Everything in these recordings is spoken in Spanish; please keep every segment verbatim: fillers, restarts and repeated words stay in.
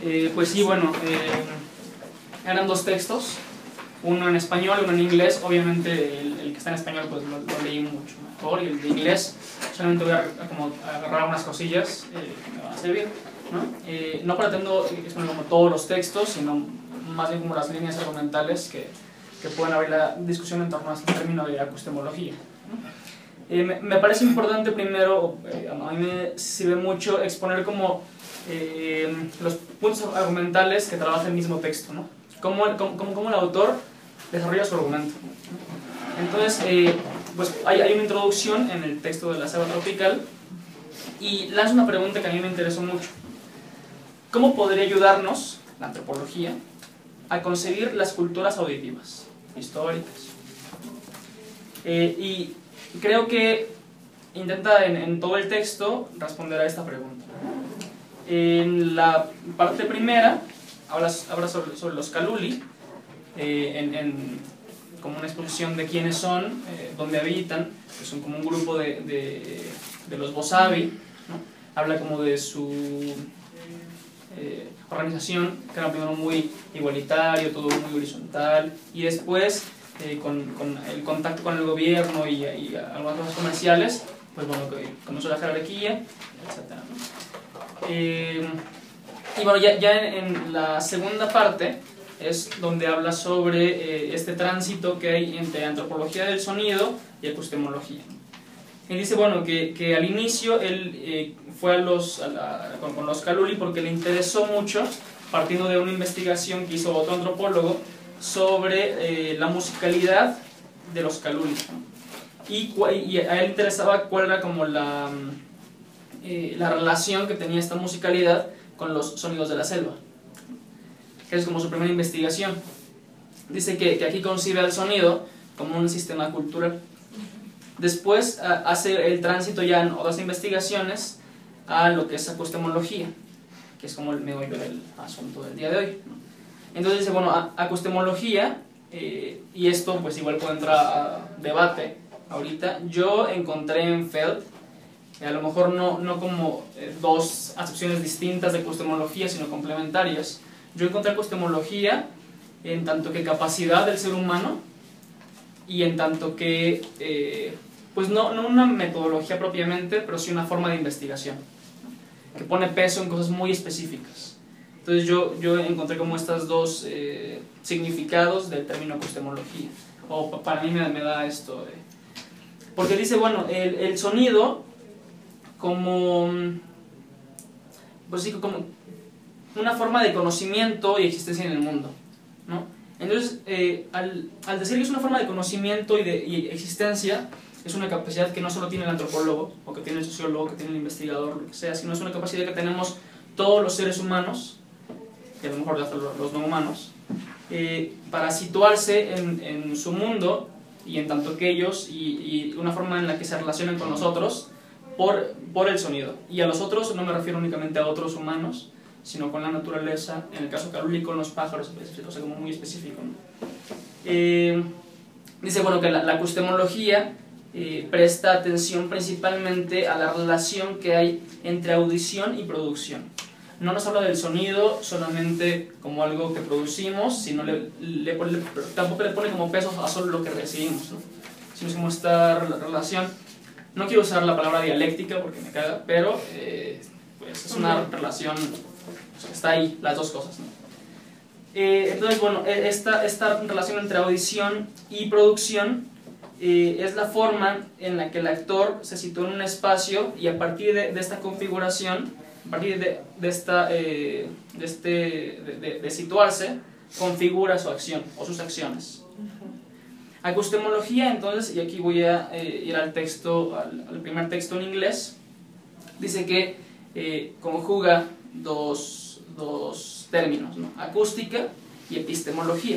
Eh, pues sí, bueno, eh, eran dos textos, uno en español y uno en inglés. Obviamente el, el que está en español pues lo, lo leí mucho mejor, y el de inglés solamente voy a, a como agarrar unas cosillas eh, que me van a servir, ¿no? Eh, no pretendo exponer como todos los textos, sino más bien como las líneas argumentales que, que pueden abrir la discusión en torno a este término de akustemología, ¿no? Eh, me, me parece importante primero, eh, a mí me sirve mucho exponer como eh, los puntos argumentales que trabaja el mismo texto, ¿no? Cómo, cómo, cómo el autor desarrolla su argumento, ¿no? Entonces, eh, pues hay, hay una introducción en el texto de la selva tropical y lanza una pregunta que a mí me interesó mucho. ¿Cómo podría ayudarnos la antropología a concebir las culturas auditivas, históricas? Eh, y creo que intenta en, en todo el texto responder a esta pregunta. En la parte primera habla, habla sobre, sobre los Kaluli, eh, en, en, como una exposición de quiénes son, eh, dónde habitan, que son como un grupo de, de, de los Bosavi, ¿no? Habla como de su eh, organización, que era primero muy igualitario, todo muy horizontal, y después Eh, con, con el contacto con el gobierno y, y algunas cosas comerciales, pues bueno, comenzó la jerarquía, etcétera, ¿no? Eh, y bueno, ya, ya en, en la segunda parte es donde habla sobre eh, este tránsito que hay entre antropología del sonido y epistemología. Él dice, bueno, que, que al inicio él eh, fue a los, a la, con, con los Kaluli porque le interesó mucho, partiendo de una investigación que hizo otro antropólogo sobre eh, la musicalidad de los Kaluli, ¿no? y, y a él le interesaba cuál era como la, eh, la relación que tenía esta musicalidad con los sonidos de la selva, que es como su primera investigación. Dice que, que aquí concibe al sonido como un sistema cultural. Después a, hace el tránsito ya en otras investigaciones a lo que es akustemología, que es como el meollo del asunto del día de hoy, ¿no? Entonces dice, bueno, akustemología, eh, y esto pues igual puede entrar a debate ahorita. Yo encontré en Feld, eh, a lo mejor no, no como eh, dos acepciones distintas de akustemología, sino complementarias. Yo encontré akustemología en tanto que capacidad del ser humano y en tanto que, eh, pues no, no una metodología propiamente, pero sí una forma de investigación, ¿no? Que pone peso en cosas muy específicas. Entonces yo, yo encontré como estos dos eh, significados del término akustemología, o para mí me, me da esto, eh. porque dice, bueno, el, el sonido como, pues sí, como una forma de conocimiento y existencia en el mundo, ¿no? Entonces, eh, al, al decir que es una forma de conocimiento y de y existencia, es una capacidad que no solo tiene el antropólogo, o que tiene el sociólogo, que tiene el investigador, lo que sea, sino es una capacidad que tenemos todos los seres humanos, y a lo mejor hasta los no humanos, eh, para situarse en, en su mundo y en tanto que ellos, y, y una forma en la que se relacionan con nosotros por, por el sonido. Y a los otros no me refiero únicamente a otros humanos, sino con la naturaleza, en el caso Kaluli con los pájaros, o sea, como muy específico, ¿no? Eh, dice, bueno, que la, la akustemología eh, presta atención principalmente a la relación que hay entre audición y producción. No nos habla del sonido solamente como algo que producimos, sino le, le, le, tampoco le pone como peso a solo lo que recibimos, ¿no? Sino es como esta relación, no quiero usar la palabra dialéctica porque me caga, pero eh, pues es una relación, pues, está ahí, las dos cosas, ¿no? Eh, entonces, bueno, esta, esta relación entre audición y producción eh, es la forma en la que el actor se sitúa en un espacio y a partir de, de esta configuración, a partir de, de, esta, eh, de, este, de, de, de situarse, configura su acción o sus acciones. Akustemología, entonces, y aquí voy a eh, ir al texto, al, al primer texto en inglés, dice que eh, conjuga dos, dos términos, ¿no? Acústica y epistemología.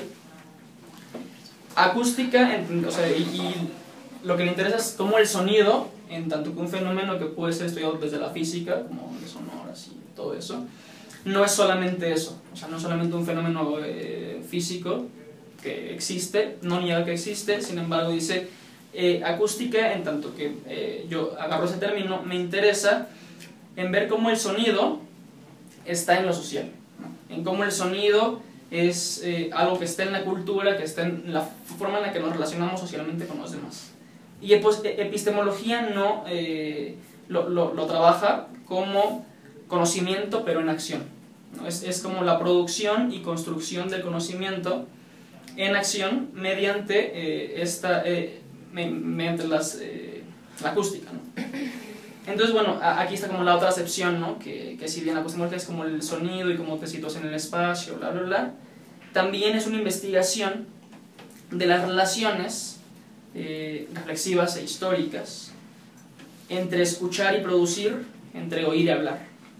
Acústica, en, o sea, y, y lo que le interesa es cómo el sonido, en tanto que un fenómeno que puede ser estudiado desde la física, como ondas sonoras y todo eso, no es solamente eso, o sea, no es solamente un fenómeno eh, físico que existe, no niega que existe, sin embargo dice eh, acústica, en tanto que eh, yo agarro ese término, me interesa en ver cómo el sonido está en lo social, ¿no? en cómo el sonido es eh, algo que está en la cultura, que está en la forma en la que nos relacionamos socialmente con los demás. Y pues, epistemología no eh, lo, lo, lo trabaja como conocimiento, pero en acción, ¿no? Es, es como la producción y construcción del conocimiento en acción mediante, eh, esta, eh, me, mediante las, eh, la acústica, ¿no? Entonces, bueno, aquí está como la otra acepción, ¿no? Que, que si bien la epistemología es como el sonido y cómo te sitúas en el espacio, bla, bla, bla, también es una investigación de las relaciones eh, reflexivas e históricas entre escuchar y producir, entre oír y hablar.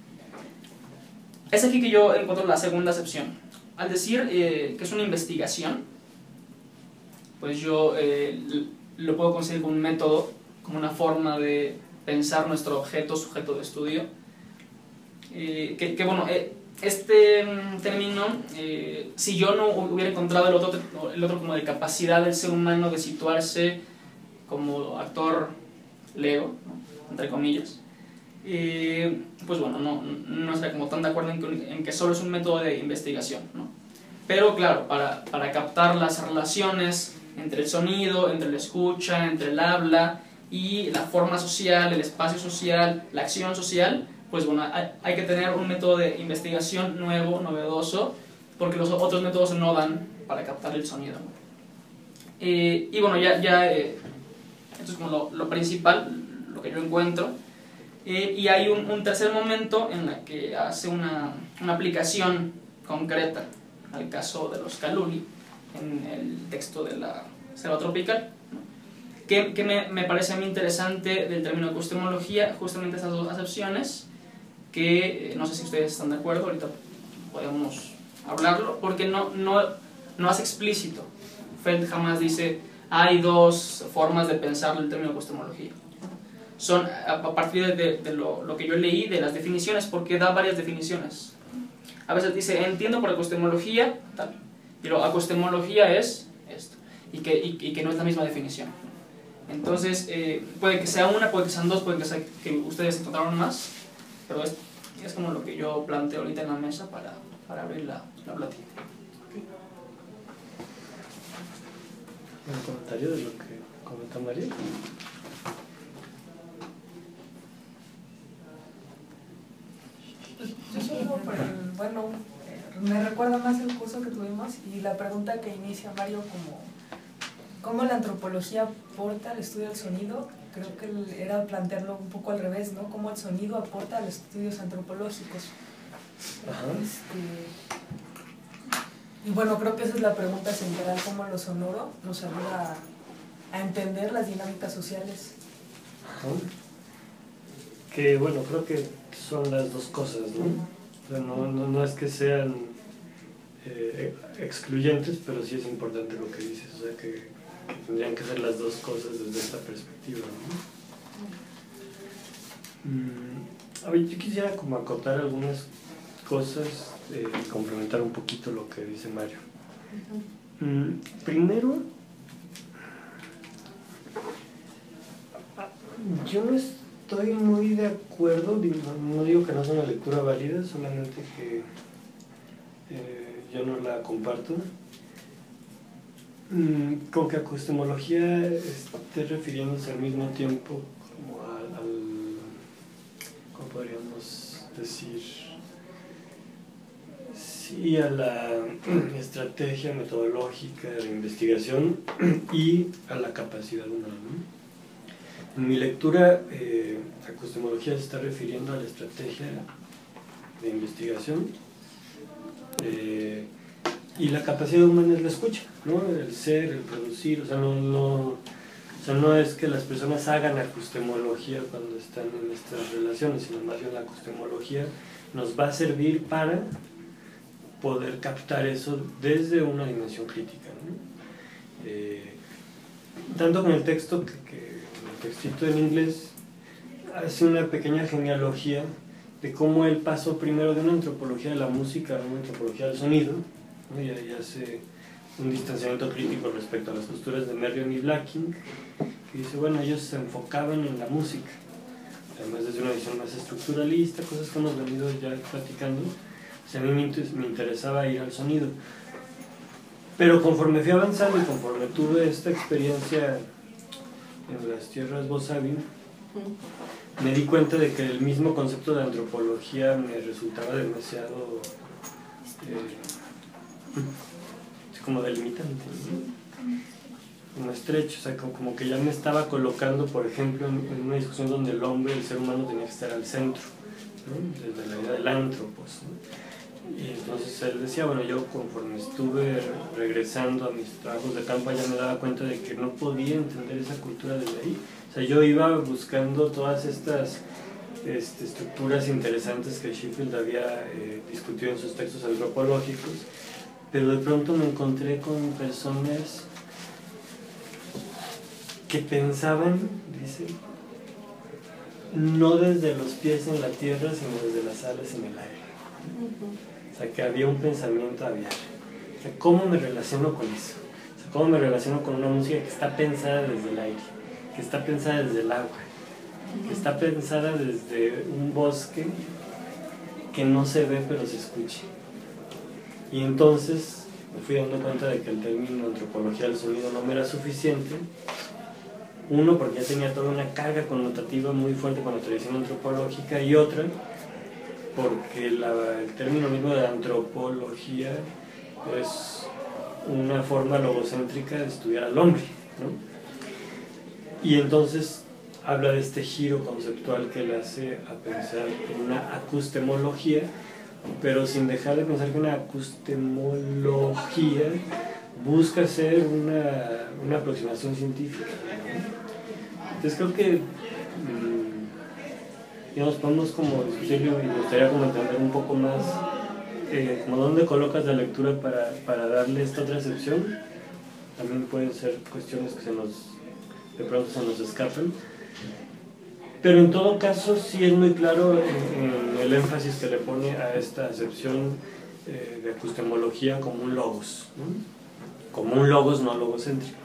Es aquí que yo encuentro la segunda acepción. Al decir eh, que es una investigación, pues yo eh, lo puedo considerar como un método, como una forma de pensar nuestro objeto, sujeto de estudio. Eh, que, que bueno, eh, este término, eh, si yo no hubiera encontrado el otro, el otro como de capacidad del ser humano de situarse como actor lego, ¿no? Entre comillas, eh, pues bueno, no, no estaría como tan de acuerdo en que, en que solo es un método de investigación, ¿no? Pero claro, para, para captar las relaciones entre el sonido, entre la escucha, entre el habla y la forma social, el espacio social, la acción social, pues bueno, hay, hay que tener un método de investigación nuevo, novedoso, porque los otros métodos no dan para captar el sonido. Eh, y bueno, ya, ya eh, esto es como lo, lo principal, lo que yo encuentro. Eh, y hay un, un tercer momento en el que hace una, una aplicación concreta al caso de los Kaluli, en el texto de la selva tropical, ¿no? que, que me, me parece a mí interesante del término epistemología, justamente esas dos acepciones, que eh, no sé si ustedes están de acuerdo, ahorita podemos hablarlo, porque no, no, no hace explícito. Feld jamás dice, hay dos formas de pensar el término epistemología. Son a partir de, de lo, lo que yo leí, de las definiciones, porque da varias definiciones. A veces dice, entiendo por epistemología, tal, pero epistemología es esto, y que, y, y que no es la misma definición. Entonces, eh, puede que sea una, puede que sean dos, puede que, sea, que ustedes encontraron más, pero es, es como lo que yo planteo ahorita en la mesa para, para abrir la, la plática. ¿Un comentario de lo que comenta María? Yo solo, por el, bueno, me recuerda más el curso que tuvimos y la pregunta que inicia Mario como ¿cómo la antropología aporta al estudio del sonido? Creo que era plantearlo un poco al revés, ¿no? ¿Cómo el sonido aporta a los estudios antropológicos? Este, y bueno, creo que esa es la pregunta central, cómo lo sonoro nos ayuda a, a entender las dinámicas sociales. Ajá. Que bueno, creo que son las dos cosas, ¿no? O sea, no, no, no es que sean eh, excluyentes, pero sí es importante lo que dices, o sea, que, que tendrían que ser las dos cosas desde esta perspectiva, ¿no? Mm, a ver, yo quisiera como acotar algunas cosas eh, y complementar un poquito lo que dice Mario. Mm, primero, yo no estoy Estoy muy de acuerdo, no digo que no sea una lectura válida, solamente que eh, yo no la comparto. Mm, con que epistemología esté refiriéndose al mismo tiempo como al, al ¿cómo podríamos decir? Sí, a la estrategia metodológica de investigación y a la capacidad humana, ¿no? En mi lectura, eh, la epistemología se está refiriendo a la estrategia de investigación eh, y la capacidad humana es la escucha, ¿no? El ser, el producir, o sea, no, no, o sea, no es que las personas hagan epistemología cuando están en estas relaciones, sino más bien la epistemología nos va a servir para poder captar eso desde una dimensión crítica, ¿no? Eh, tanto con el texto que, que textito en inglés hace una pequeña genealogía de cómo él pasó primero de una antropología de la música a una antropología del sonido, ¿no? y, y hace un distanciamiento crítico respecto a las posturas de Merriam y Blacking, que dice, bueno, ellos se enfocaban en la música, además desde una visión más estructuralista, cosas que hemos venido ya platicando, O sea, a mí me, me interesaba ir al sonido. Pero conforme fui avanzando y conforme tuve esta experiencia en las tierras Bosavi, me di cuenta de que el mismo concepto de antropología me resultaba demasiado eh, como delimitante, ¿no? Como estrecho, o sea, como, como que ya me estaba colocando, por ejemplo, en, en una discusión donde el hombre, el ser humano, tenía que estar al centro, ¿no? Desde la idea del antropos, ¿no? Y entonces él decía, bueno, yo conforme estuve regresando a mis trabajos de campo ya me daba cuenta de que no podía entender esa cultura desde ahí. O sea, yo iba buscando todas estas este, estructuras interesantes que Sheffield había eh, discutido en sus textos antropológicos, pero de pronto me encontré con personas que pensaban, dice, no desde los pies en la tierra, sino desde las alas en el aire. O sea, que había un pensamiento abierto. O sea, ¿cómo me relaciono con eso? O sea, ¿cómo me relaciono con una música que está pensada desde el aire, que está pensada desde el agua, que está pensada desde un bosque que no se ve pero se escucha? Y entonces me fui dando cuenta de que el término antropología del sonido no me era suficiente. Uno, porque ya tenía toda una carga connotativa muy fuerte con la tradición antropológica, y otra, porque la, el término mismo de antropología es una forma logocéntrica de estudiar al hombre, ¿no? Y entonces habla de este giro conceptual que le hace a pensar en una acustemología, pero sin dejar de pensar que una acustemología busca ser una, una aproximación científica, ¿no? Entonces creo que digamos, podemos como discutirlo y me gustaría como entender un poco más eh, como dónde colocas la lectura para, para darle esta otra acepción. También pueden ser cuestiones que se nos, de pronto se nos escapan, pero en todo caso sí es muy claro en, en el énfasis que le pone a esta acepción eh, de acustemología como un logos, ¿no? Como un logos no logocéntrico.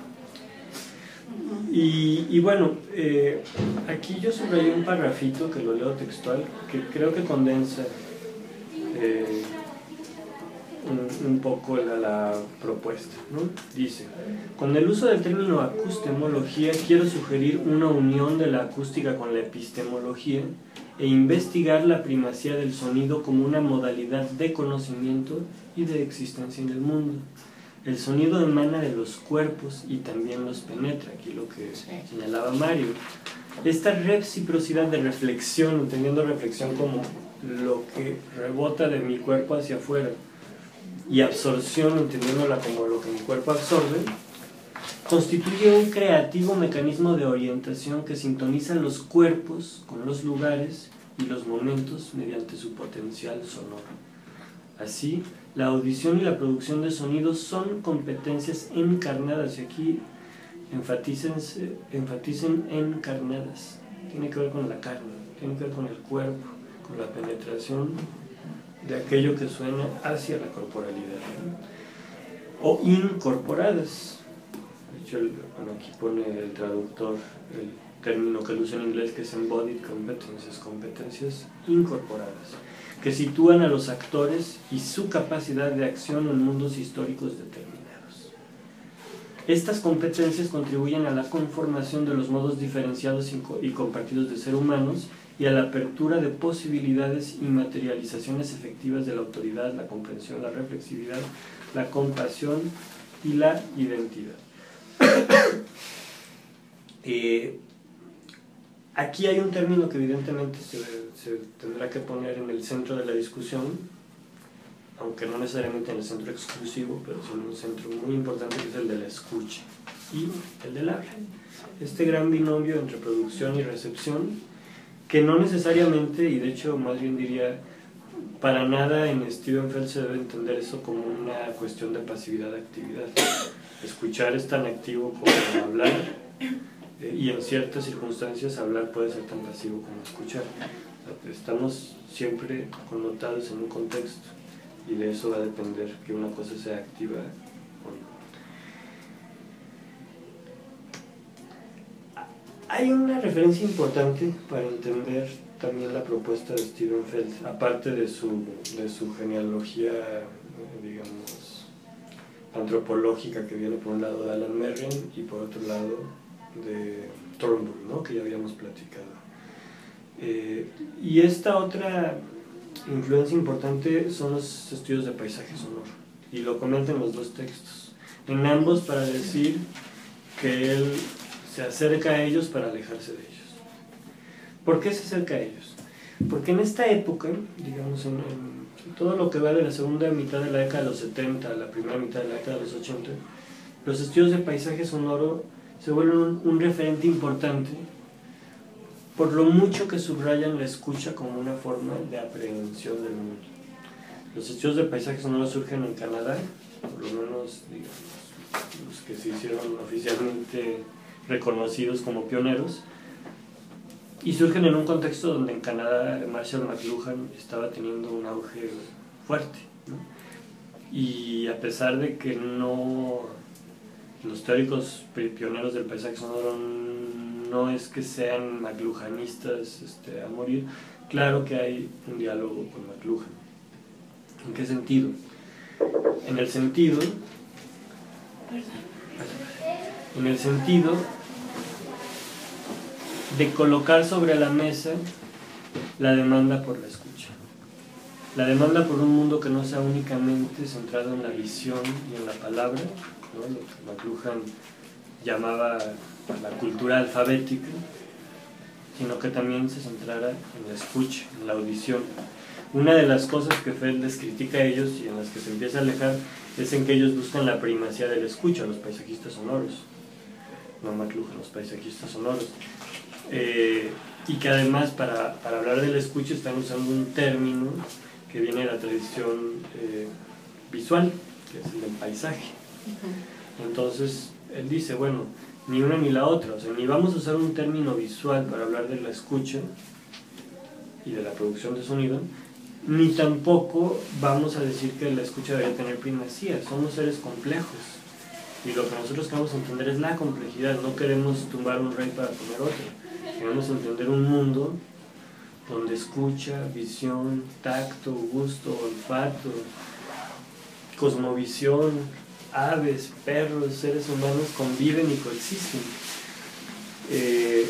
Y, y bueno, eh, aquí yo subrayé un parrafito que lo leo textual, que creo que condensa eh, un, un poco la, la propuesta, ¿no? Dice, con el uso del término acustemología quiero sugerir una unión de la acústica con la epistemología e investigar la primacía del sonido como una modalidad de conocimiento y de existencia en el mundo. El sonido emana de los cuerpos y también los penetra, aquí lo que señalaba Mario. Esta reciprocidad de reflexión, entendiendo reflexión como lo que rebota de mi cuerpo hacia afuera, y absorción, entendiéndola como lo que mi cuerpo absorbe, constituye un creativo mecanismo de orientación que sintoniza los cuerpos con los lugares y los momentos mediante su potencial sonoro. Así, la audición y la producción de sonidos son competencias encarnadas, y aquí enfaticen, enfaticen encarnadas. Tiene que ver con la carne, tiene que ver con el cuerpo, con la penetración de aquello que suena hacia la corporalidad, ¿no? O incorporadas. De hecho, el, bueno, aquí pone el traductor el término que él usa en inglés, que es embodied competencies, competencias incorporadas, que sitúan a los actores y su capacidad de acción en mundos históricos determinados. Estas competencias contribuyen a la conformación de los modos diferenciados y compartidos de ser humanos y a la apertura de posibilidades y materializaciones efectivas de la autoridad, la comprensión, la reflexividad, la compasión y la identidad. eh, Aquí hay un término que evidentemente se, se tendrá que poner en el centro de la discusión, aunque no necesariamente en el centro exclusivo, pero sí en un centro muy importante, que es el de la escucha y el del habla. Este gran binomio entre producción y recepción, que no necesariamente, y de hecho más bien diría, para nada en Steven Feld se debe entender eso como una cuestión de pasividad-actividad. Escuchar es tan activo como hablar, y en ciertas circunstancias hablar puede ser tan pasivo como escuchar. Estamos siempre connotados en un contexto y de eso va a depender que una cosa sea activa o no. Hay una referencia importante para entender también la propuesta de Steven Feld, aparte de su, de su genealogía, digamos, antropológica, que viene por un lado de Alan Merriam y por otro lado de Thornbury, ¿no?, que ya habíamos platicado. Eh, y esta otra influencia importante son los estudios de paisaje sonoro, y lo comentan los dos textos, en ambos para decir que él se acerca a ellos para alejarse de ellos. ¿Por qué se acerca a ellos? Porque en esta época, digamos, en, en todo lo que va de la segunda mitad de la década de los setenta a la primera mitad de la década de los ochenta, los estudios de paisaje sonoro se vuelven un, un referente importante por lo mucho que subrayan la escucha como una forma de aprehensión del mundo. Los estudios de paisaje sonoro surgen en Canadá, por lo menos, digamos, los que se hicieron oficialmente reconocidos como pioneros, y surgen en un contexto donde en Canadá Marshall McLuhan estaba teniendo un auge fuerte, ¿no? Y a pesar de que no, los teóricos pioneros del paisaje sonoro no es que sean McLuhanistas este, a morir, claro que hay un diálogo con McLuhan. ¿En qué sentido? En el sentido, en el sentido de colocar sobre la mesa la demanda por la escucha. La demanda por un mundo que no sea únicamente centrado en la visión y en la palabra, ¿no?, lo que McLuhan llamaba la cultura alfabética, sino que también se centrara en la escucha, en la audición. Una de las cosas que Feld les critica a ellos y en las que se empieza a alejar es en que ellos buscan la primacía de la escucha, los paisajistas sonoros, no McLuhan, los paisajistas sonoros. Eh, y que además para, para hablar de la escucha están usando un término que viene de la tradición eh, visual, que es el del paisaje. Entonces él dice, bueno, ni una ni la otra, o sea, ni vamos a usar un término visual para hablar de la escucha y de la producción de sonido, ni tampoco vamos a decir que la escucha debería tener primacía. Somos seres complejos y lo que nosotros queremos entender es la complejidad. No queremos tumbar un rey para poner otro. Queremos entender un mundo donde escucha, visión, tacto, gusto, olfato, cosmovisión, aves, perros, seres humanos conviven y coexisten. Eh,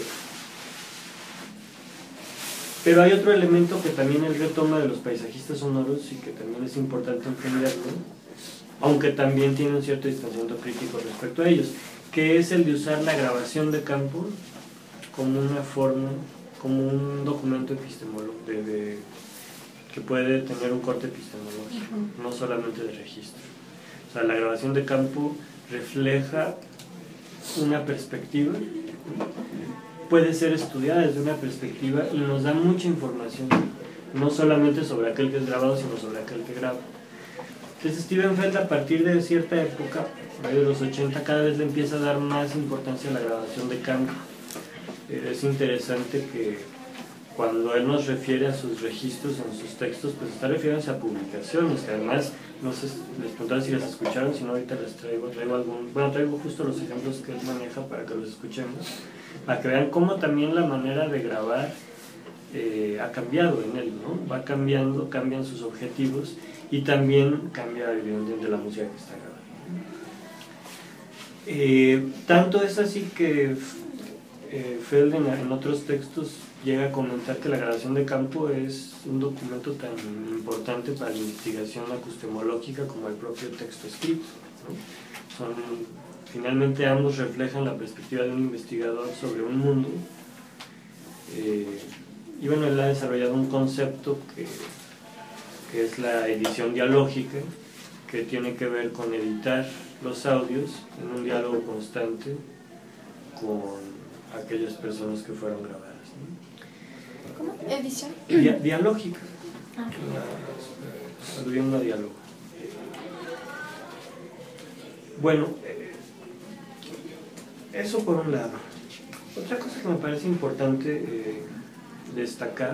pero hay otro elemento que también él retoma de los paisajistas sonoros y que también es importante entenderlo, aunque también tiene un cierto distanciamiento crítico respecto a ellos, que es el de usar la grabación de campo como una forma, como un documento epistemológico, de, de, que puede tener un corte epistemológico, uh-huh. no solamente de registro. O sea, la grabación de campo refleja una perspectiva, puede ser estudiada desde una perspectiva y nos da mucha información, no solamente sobre aquel que es grabado, sino sobre aquel que graba. Entonces Steven Feld, a partir de cierta época, de los ochenta, cada vez le empieza a dar más importancia a la grabación de campo. Es interesante que cuando él nos refiere a sus registros en sus textos, pues está refiriéndose a publicaciones, que además, no sé, les preguntaba si las escucharon, si no ahorita les traigo, traigo algún, bueno, traigo justo los ejemplos que él maneja para que los escuchemos, para que vean cómo también la manera de grabar eh, ha cambiado en él, ¿no? Va cambiando, cambian sus objetivos y también cambia evidentemente la música que está grabando. Eh, tanto es así que eh, Feld en, en otros textos llega a comentar que la grabación de campo es un documento tan importante para la investigación acustemológica como el propio texto escrito, ¿no? Son, finalmente ambos reflejan la perspectiva de un investigador sobre un mundo, eh, y bueno, él ha desarrollado un concepto que, que es la edición dialógica, que tiene que ver con editar los audios en un diálogo constante con aquellas personas que fueron grabadas, ¿no? ¿Cómo? ¿Edición? Dia dialógica, ah. aludiendo a diálogo. Bueno, eso por un lado. Otra cosa que me parece importante eh, destacar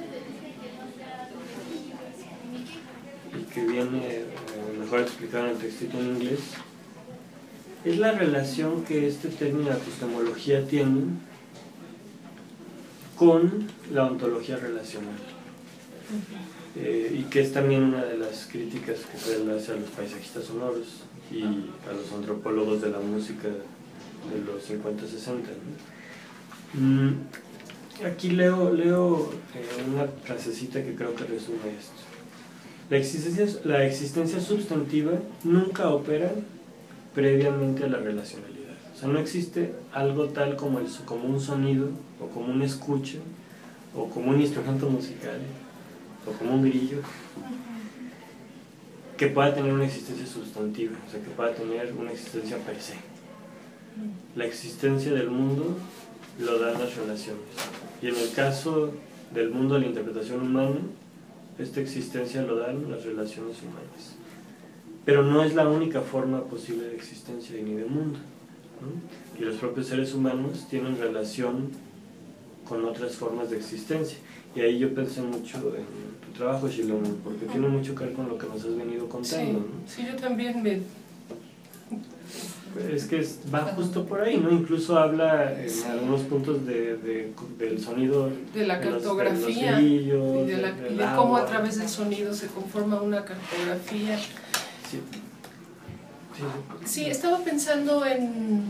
y que viene eh, mejor explicado en el textito en inglés es la relación que este término de acustemología tiene con la ontología relacional. Eh, y que es también una de las críticas que se le hace a los paisajistas sonoros y a los antropólogos de la música de los cincuenta sesenta, ¿no? Mm, aquí leo, leo eh, una frasecita que creo que resume esto. La existencia, la existencia substantiva nunca opera previamente a la relacionalidad. O sea, no existe algo tal como, el, como un sonido, o como un escucha, o como un instrumento musical, o como un grillo, que pueda tener una existencia sustantiva, o sea, que pueda tener una existencia per se. La existencia del mundo lo dan las relaciones. Y en el caso del mundo de la interpretación humana, esta existencia lo dan las relaciones humanas. Pero no es la única forma posible de existencia ni de mundo, ¿no? Y los propios seres humanos tienen relación con otras formas de existencia. Y ahí yo pensé mucho en tu trabajo, Shilomon, porque uh-huh. tiene mucho que ver con lo que nos has venido contando, sí, ¿no? Sí, yo también me... Es que va justo por ahí, ¿no? Incluso habla en sí. algunos puntos de, de, del sonido, de la cartografía, de, grillos, y de, la, de, y de cómo a través del sonido se conforma una cartografía. Sí. Sí, sí, estaba pensando en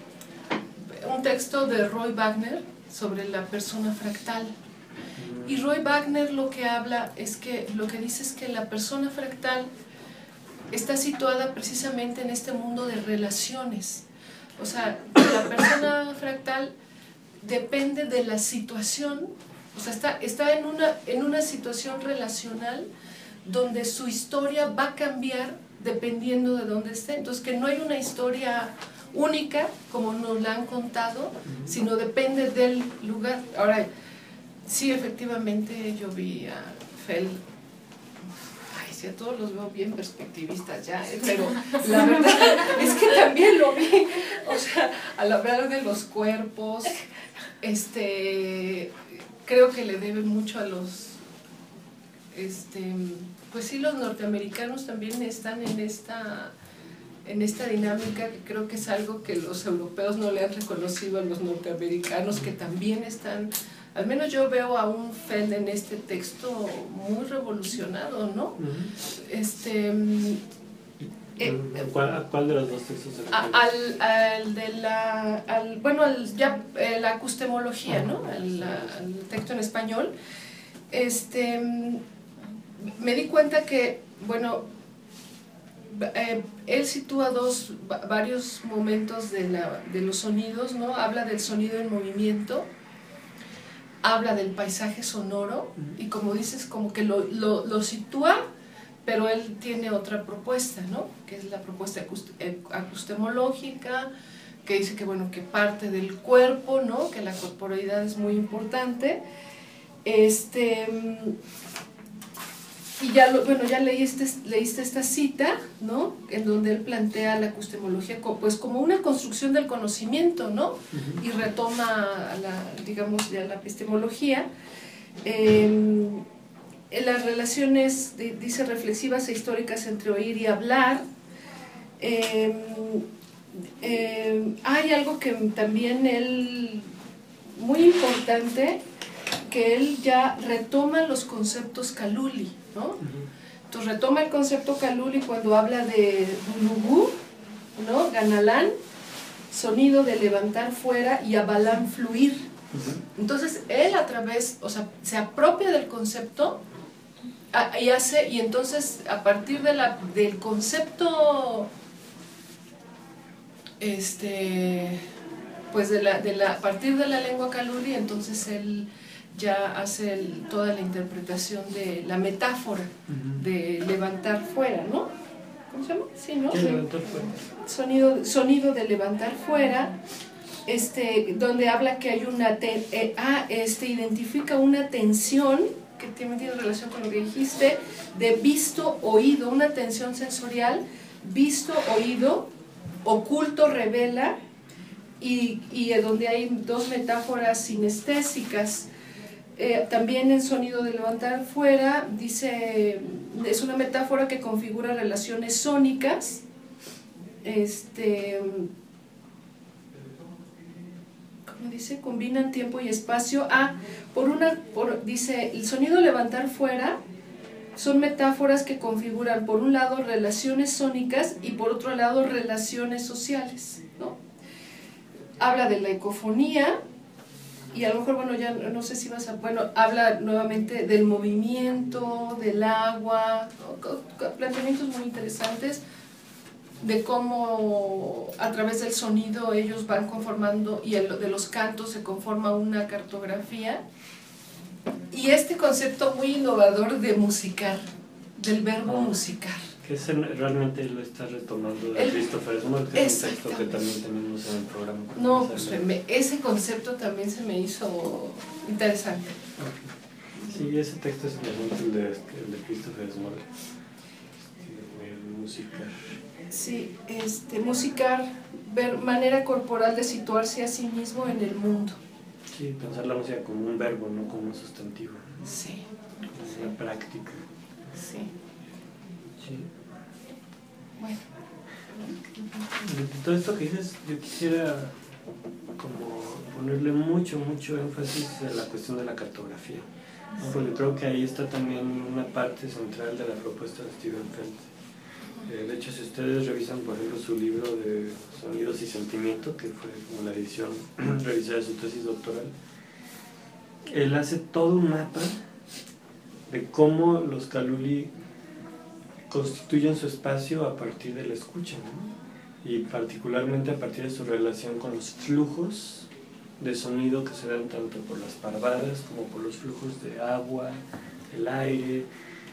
un texto de Roy Wagner sobre la persona fractal. Y Roy Wagner lo que habla es que, lo que dice es que la persona fractal está situada precisamente en este mundo de relaciones. O sea, la persona fractal depende de la situación, o sea, está, está en, una, en una situación relacional donde su historia va a cambiar dependiendo de dónde esté. Entonces, que no hay una historia única, como nos la han contado, sino depende del lugar. Ahora, sí, efectivamente, yo vi a Fell. A todos los veo bien perspectivistas ya, ¿eh? Pero la verdad es que también lo vi, o sea, al hablar de los cuerpos, este, creo que le debe mucho a los, este, pues sí, los norteamericanos también están en esta, en esta dinámica, que creo que es algo que los europeos no le han reconocido a los norteamericanos, que también están... Al menos yo veo a un Fell en este texto muy revolucionado, ¿no? Uh-huh. Este, eh, ¿Cuál, ¿Cuál de los dos textos se refiere? Al, al de la, al, bueno, al, ya, eh, la acustemología, ¿no? Al, al texto en español. Este, me di cuenta que, bueno, eh, él sitúa dos, varios momentos de, la, de los sonidos, ¿no? Habla del sonido en movimiento, habla del paisaje sonoro y, como dices, como que lo, lo, lo sitúa, pero él tiene otra propuesta, ¿no? Que es la propuesta acustemológica, que dice que, bueno, que parte del cuerpo, ¿no? Que la corporeidad es muy importante. Este, y ya, lo, bueno, ya leíste, leíste esta cita, ¿no? En donde él plantea la acustemología pues como una construcción del conocimiento, ¿no? Uh-huh. Y retoma, la, digamos, ya la epistemología. Eh, las relaciones, dice, reflexivas e históricas entre oír y hablar. Eh, eh, hay algo que también él, muy importante, que él ya retoma los conceptos Kaluli, ¿no? Uh-huh. Entonces retoma el concepto Kaluli cuando habla de Dulugú, ¿no? Ganalán, sonido de levantar fuera, y Abalán, fluir. Uh-huh. Entonces él a través, o sea, se apropia del concepto a, y hace, y entonces a partir de la, del concepto, este, pues de la, de la, a partir de la lengua Kaluli, entonces él ya hace el, toda la interpretación de la metáfora uh-huh. de levantar fuera, ¿no? ¿Cómo se llama? Sí, ¿no? De, levantar fuera. Sonido, sonido de levantar fuera, este, donde habla que hay una, te, eh, ah, este, identifica una tensión, que tiene, tiene relación con lo que dijiste, de visto, oído, una tensión sensorial, visto, oído, oculto, revela, y, y donde hay dos metáforas sinestésicas. Eh, también el sonido de levantar fuera, dice, es una metáfora que configura relaciones sónicas, este, ¿cómo dice? Combinan tiempo y espacio. Ah, por una, por, dice, el sonido levantar fuera son metáforas que configuran por un lado relaciones sónicas y por otro lado relaciones sociales, ¿no? Habla de la ecofonía y a lo mejor, bueno, ya no sé si vas a, bueno, habla nuevamente del movimiento, del agua, ¿no? Planteamientos muy interesantes de cómo a través del sonido ellos van conformando y el, de los cantos se conforma una cartografía. Y este concepto muy innovador de musicar, del verbo musicar. Que ese realmente lo está retomando de El, Christopher Small, que es un texto que también tenemos en el programa. No, pues me, ese concepto también se me hizo interesante. Okay. Sí, ese texto es el de, el de Christopher Small, el musicar. Sí, este, musicar, ver manera corporal de situarse a sí mismo en el mundo. Sí, pensar la música como un verbo, no como un sustantivo. Sí. Como sí. una práctica. Sí. Sí. Bueno. De todo esto que dices, yo quisiera como ponerle mucho, mucho énfasis a la cuestión de la cartografía, ¿no? Porque creo que ahí está también una parte central de la propuesta de Steven Feld. Eh, de hecho, si ustedes revisan, por ejemplo, su libro de Sonidos y Sentimiento, que fue como la edición revisada de su tesis doctoral, él hace todo un mapa de cómo los Kaluli constituyen su espacio a partir de la escucha, ¿no? Y particularmente a partir de su relación con los flujos de sonido que se dan tanto por las parvadas como por los flujos de agua, el aire.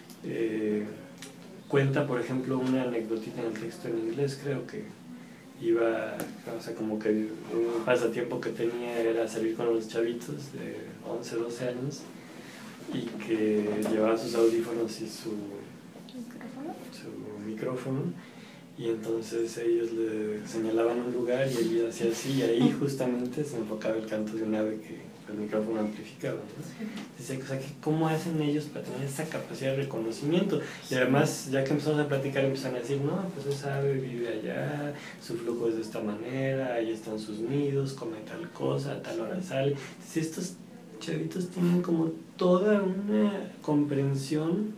Eh, cuenta, por ejemplo, una anecdotita en el texto en inglés, creo que iba, o sea, como que un pasatiempo que tenía era salir con los chavitos de once, doce años y que llevaba sus audífonos y su micrófono, su micrófono y entonces ellos le señalaban un lugar y él hacía así y ahí justamente se enfocaba el canto de un ave que el micrófono amplificaba, ¿no? Decía, o sea, que ¿cómo hacen ellos para tener esa capacidad de reconocimiento? Y además, ya que empezamos a platicar, empiezan a decir, no, pues esa ave vive allá, su flujo es de esta manera, ahí están sus nidos, come tal cosa, a tal hora sale. Entonces, estos chavitos tienen como toda una comprensión,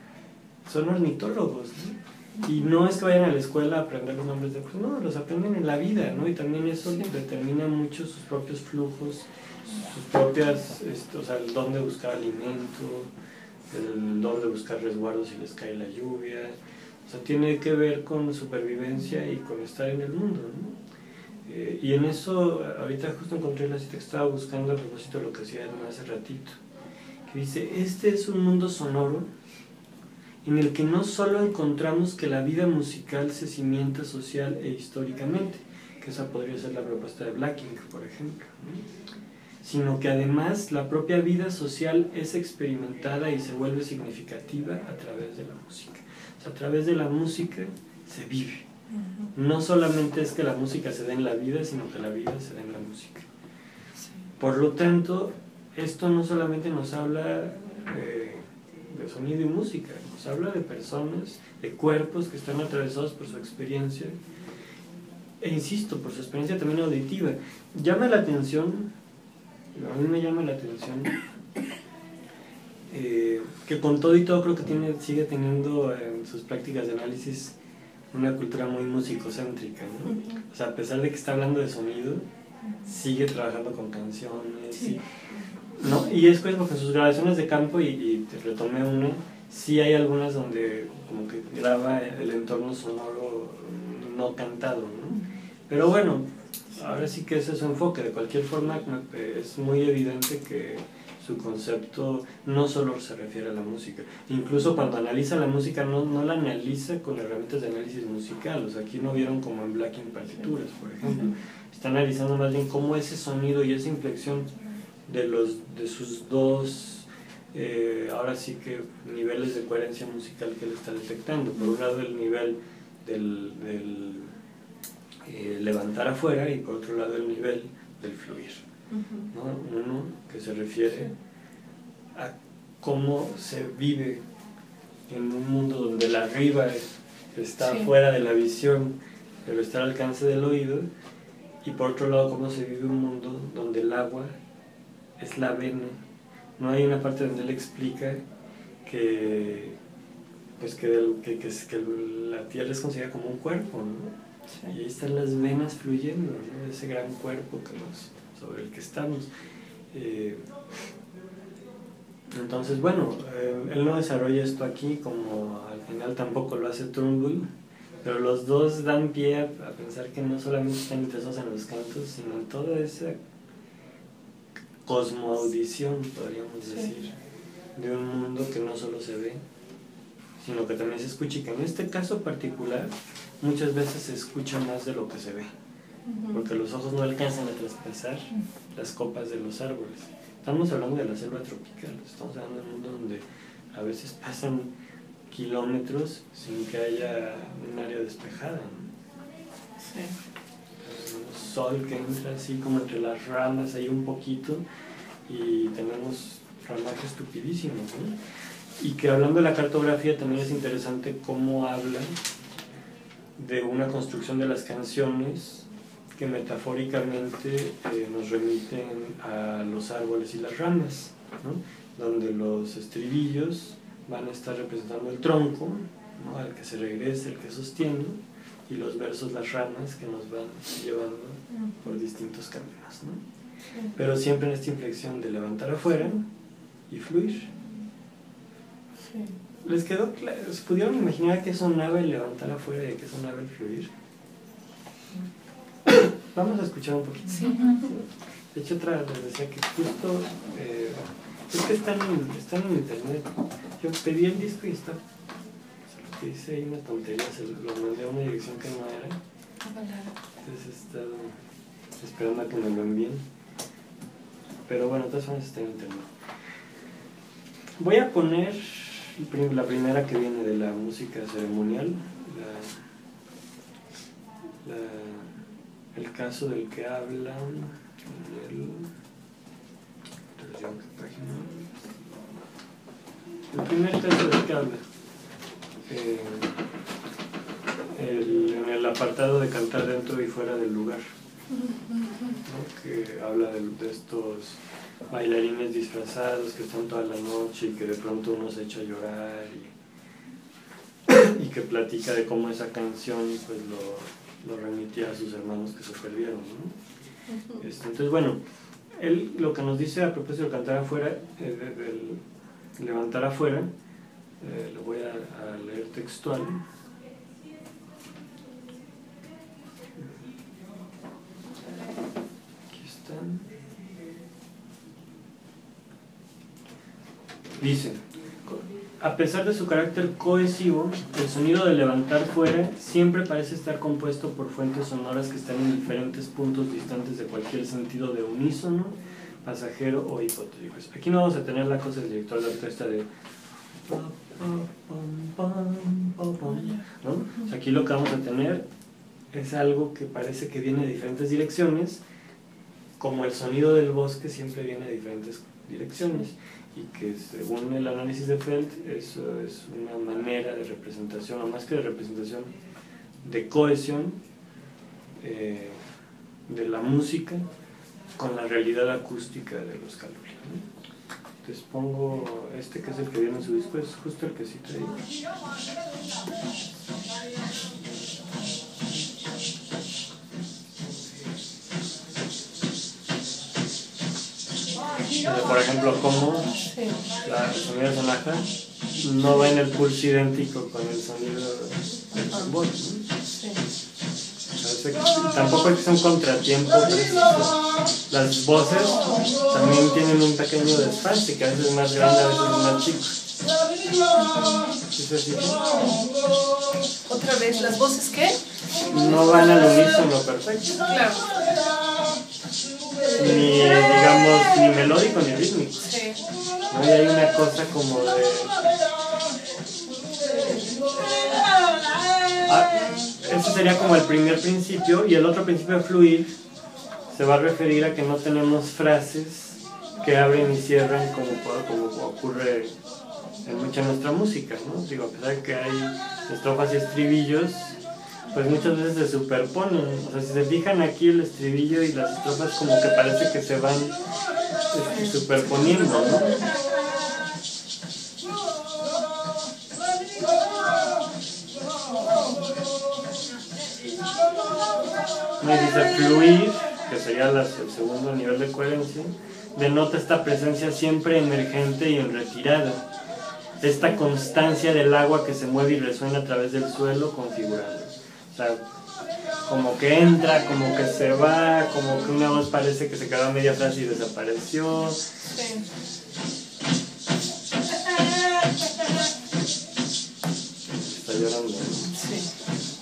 son ornitólogos, ¿no? Y no es que vayan a la escuela a aprender los nombres de cosas, no, los aprenden en la vida, ¿no? Y también eso determina mucho sus propios flujos, sus propias, este, o sea, el dónde buscar alimento, el dónde buscar resguardo si les cae la lluvia, o sea, tiene que ver con supervivencia y con estar en el mundo, ¿no? Eh, y en eso, ahorita justo encontré la cita que estaba buscando a propósito de lo que decía Edna hace ratito, que dice, este es un mundo sonoro en el que no solo encontramos que la vida musical se cimienta social e históricamente, que esa podría ser la propuesta de Blacking, por ejemplo, ¿no? Sino que además la propia vida social es experimentada y se vuelve significativa a través de la música. O sea, a través de la música se vive. No solamente es que la música se dé en la vida, sino que la vida se da en la música. Por lo tanto, esto no solamente nos habla eh, de sonido y música, nos habla de personas, de cuerpos que están atravesados por su experiencia, e insisto, por su experiencia también auditiva. Llama la atención, a mí me llama la atención, eh, que con todo y todo creo que tiene, sigue teniendo en sus prácticas de análisis una cultura muy musicocéntrica, ¿no? O sea, a pesar de que está hablando de sonido, sigue trabajando con canciones, sí. y, ¿no? Y es porque en sus grabaciones de campo, y, y te retomé una, sí hay algunas donde como que graba el entorno sonoro no cantado, ¿no? Pero bueno, ahora sí que ese es su enfoque. De cualquier forma, es muy evidente que su concepto no solo se refiere a la música. Incluso cuando analiza la música, no, no la analiza con herramientas de análisis musical. O sea, aquí no vieron como en Blacking partituras, por ejemplo. Está analizando más bien cómo ese sonido y esa inflexión de, los, de sus dos, eh, ahora sí que niveles de coherencia musical que él está detectando. Por un lado, el nivel del... del Eh, levantar afuera y por otro lado el nivel del fluir, ¿no? Uno que se refiere a cómo se vive en un mundo donde la arriba está sí. fuera de la visión pero está al alcance del oído, y por otro lado cómo se vive un mundo donde el agua es la vena. No hay una parte donde él explica que, pues que, del, que, que, que la Tierra es considerada como un cuerpo, ¿no? Sí. Y ahí están las venas fluyendo, ¿no? Ese gran cuerpo que nos, sobre el que estamos. Eh, entonces, bueno, eh, él no desarrolla esto aquí, como al final tampoco lo hace Turnbull, pero los dos dan pie a, a pensar que no solamente están interesados en los cantos, sino en toda esa cosmoaudición, podríamos sí. decir, de un mundo que no solo se ve, sino que también se escucha, y que en este caso particular muchas veces se escucha más de lo que se ve, uh-huh. porque los ojos no alcanzan a traspasar uh-huh. las copas de los árboles. Estamos hablando de la selva tropical, estamos hablando de un mundo donde a veces pasan kilómetros sin que haya un área despejada, ¿no? Sí. Un sol que entra así como entre las ramas ahí un poquito, y tenemos ramajes tupidísimos, ¿no? Y que hablando de la cartografía también es interesante cómo hablan de una construcción de las canciones que metafóricamente eh, nos remiten a los árboles y las ramas, ¿no? Donde los estribillos van a estar representando el tronco, ¿no? Al que se regresa, el que sostiene, y los versos las ramas que nos van llevando por distintos caminos, ¿no? Pero siempre en esta inflexión de levantar afuera y fluir. ¿Les quedó claro? ¿Pudieron imaginar qué sonaba el levantar afuera y qué sonaba el fluir? Vamos a escuchar un poquito. Sí. De hecho, otra les decía que justo eh, es que están en, están en internet. Yo pedí el disco y está, se lo hice ahí una tontería, se lo mandé a una dirección que no era. Entonces he estado esperando a que me lo envíen. Pero bueno, de todas formas está en internet. Voy a poner la primera que viene de la música ceremonial, la, la, el caso del que hablan, el, el primer caso del que habla, eh, el, en el apartado de cantar dentro y fuera del lugar, ¿no? Que habla de, de estos bailarines disfrazados que están toda la noche y que de pronto uno se echa a llorar y, y que platica de cómo esa canción pues lo, lo remitía a sus hermanos que se perdieron, ¿no? Este, entonces bueno, él lo que nos dice a propósito de cantar afuera, eh, de, del levantar afuera, eh, lo voy a, a leer textual. Aquí están. Dice, a pesar de su carácter cohesivo, el sonido de levantar fuera siempre parece estar compuesto por fuentes sonoras que están en diferentes puntos distantes de cualquier sentido de unísono, pasajero o hipotético. Aquí no vamos a tener la cosa del director de orquesta de... ¿no? Aquí lo que vamos a tener es algo que parece que viene de diferentes direcciones, como el sonido del bosque siempre viene de diferentes direcciones. Y que según el análisis de Feld, eso es una manera de representación, o más que de representación, de cohesión eh, de la música con la realidad acústica de los Kalula, ¿no? Entonces pongo este que es el que viene en su disco, es justo el que cita ahí. Por ejemplo, como sí. la, el sonido de sonaja no va en el pulso idéntico con el sonido del tambor, ¿no? Sí. Tampoco es que sea un contratiempo, pero las voces también tienen un pequeño desfase, que a veces es más grande, a veces es más chico. ¿Es así? ¿Otra vez? ¿Las voces qué? No van al unísono perfecto. Claro. Ni, digamos, ni melódico ni rítmico. Sí. ¿No? Y hay una cosa como de... Ah, ese sería como el primer principio, y el otro principio de fluir se va a referir a que no tenemos frases que abren y cierran como, como ocurre en mucha nuestra música, ¿no? Digo, a pesar de que hay estrofas y estribillos, pues muchas veces se superponen. O sea, si se fijan aquí el estribillo y las estrofas como que parece que se van este, superponiendo, ¿no? Me dice fluir, que sería la, el segundo nivel de coherencia, denota esta presencia siempre emergente y en retirada. Esta constancia del agua que se mueve y resuena a través del suelo configurando. O sea, como que entra, como que se va, como que una voz parece que se quedó a media frase y desapareció. Sí. Está llorando, ¿no? Sí.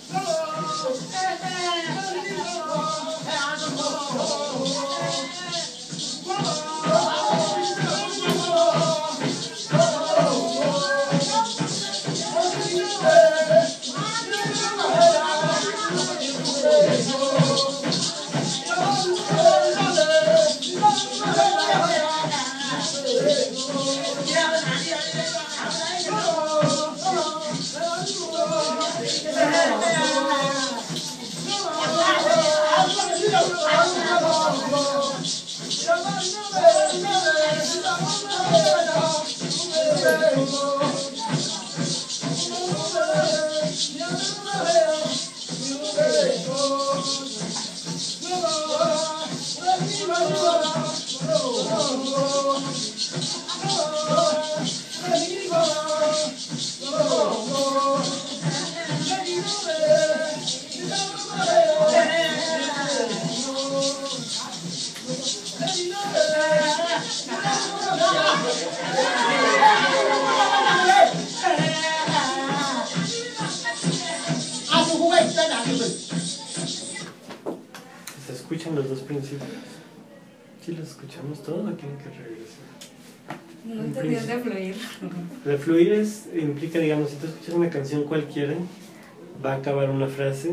¿Se escuchan los dos principios? ¿Sí los escuchamos todos o quieren que regrese? No entendí el de fluir. De fluir es, implica, digamos, si tú escuchas una canción cualquiera, va a acabar una frase,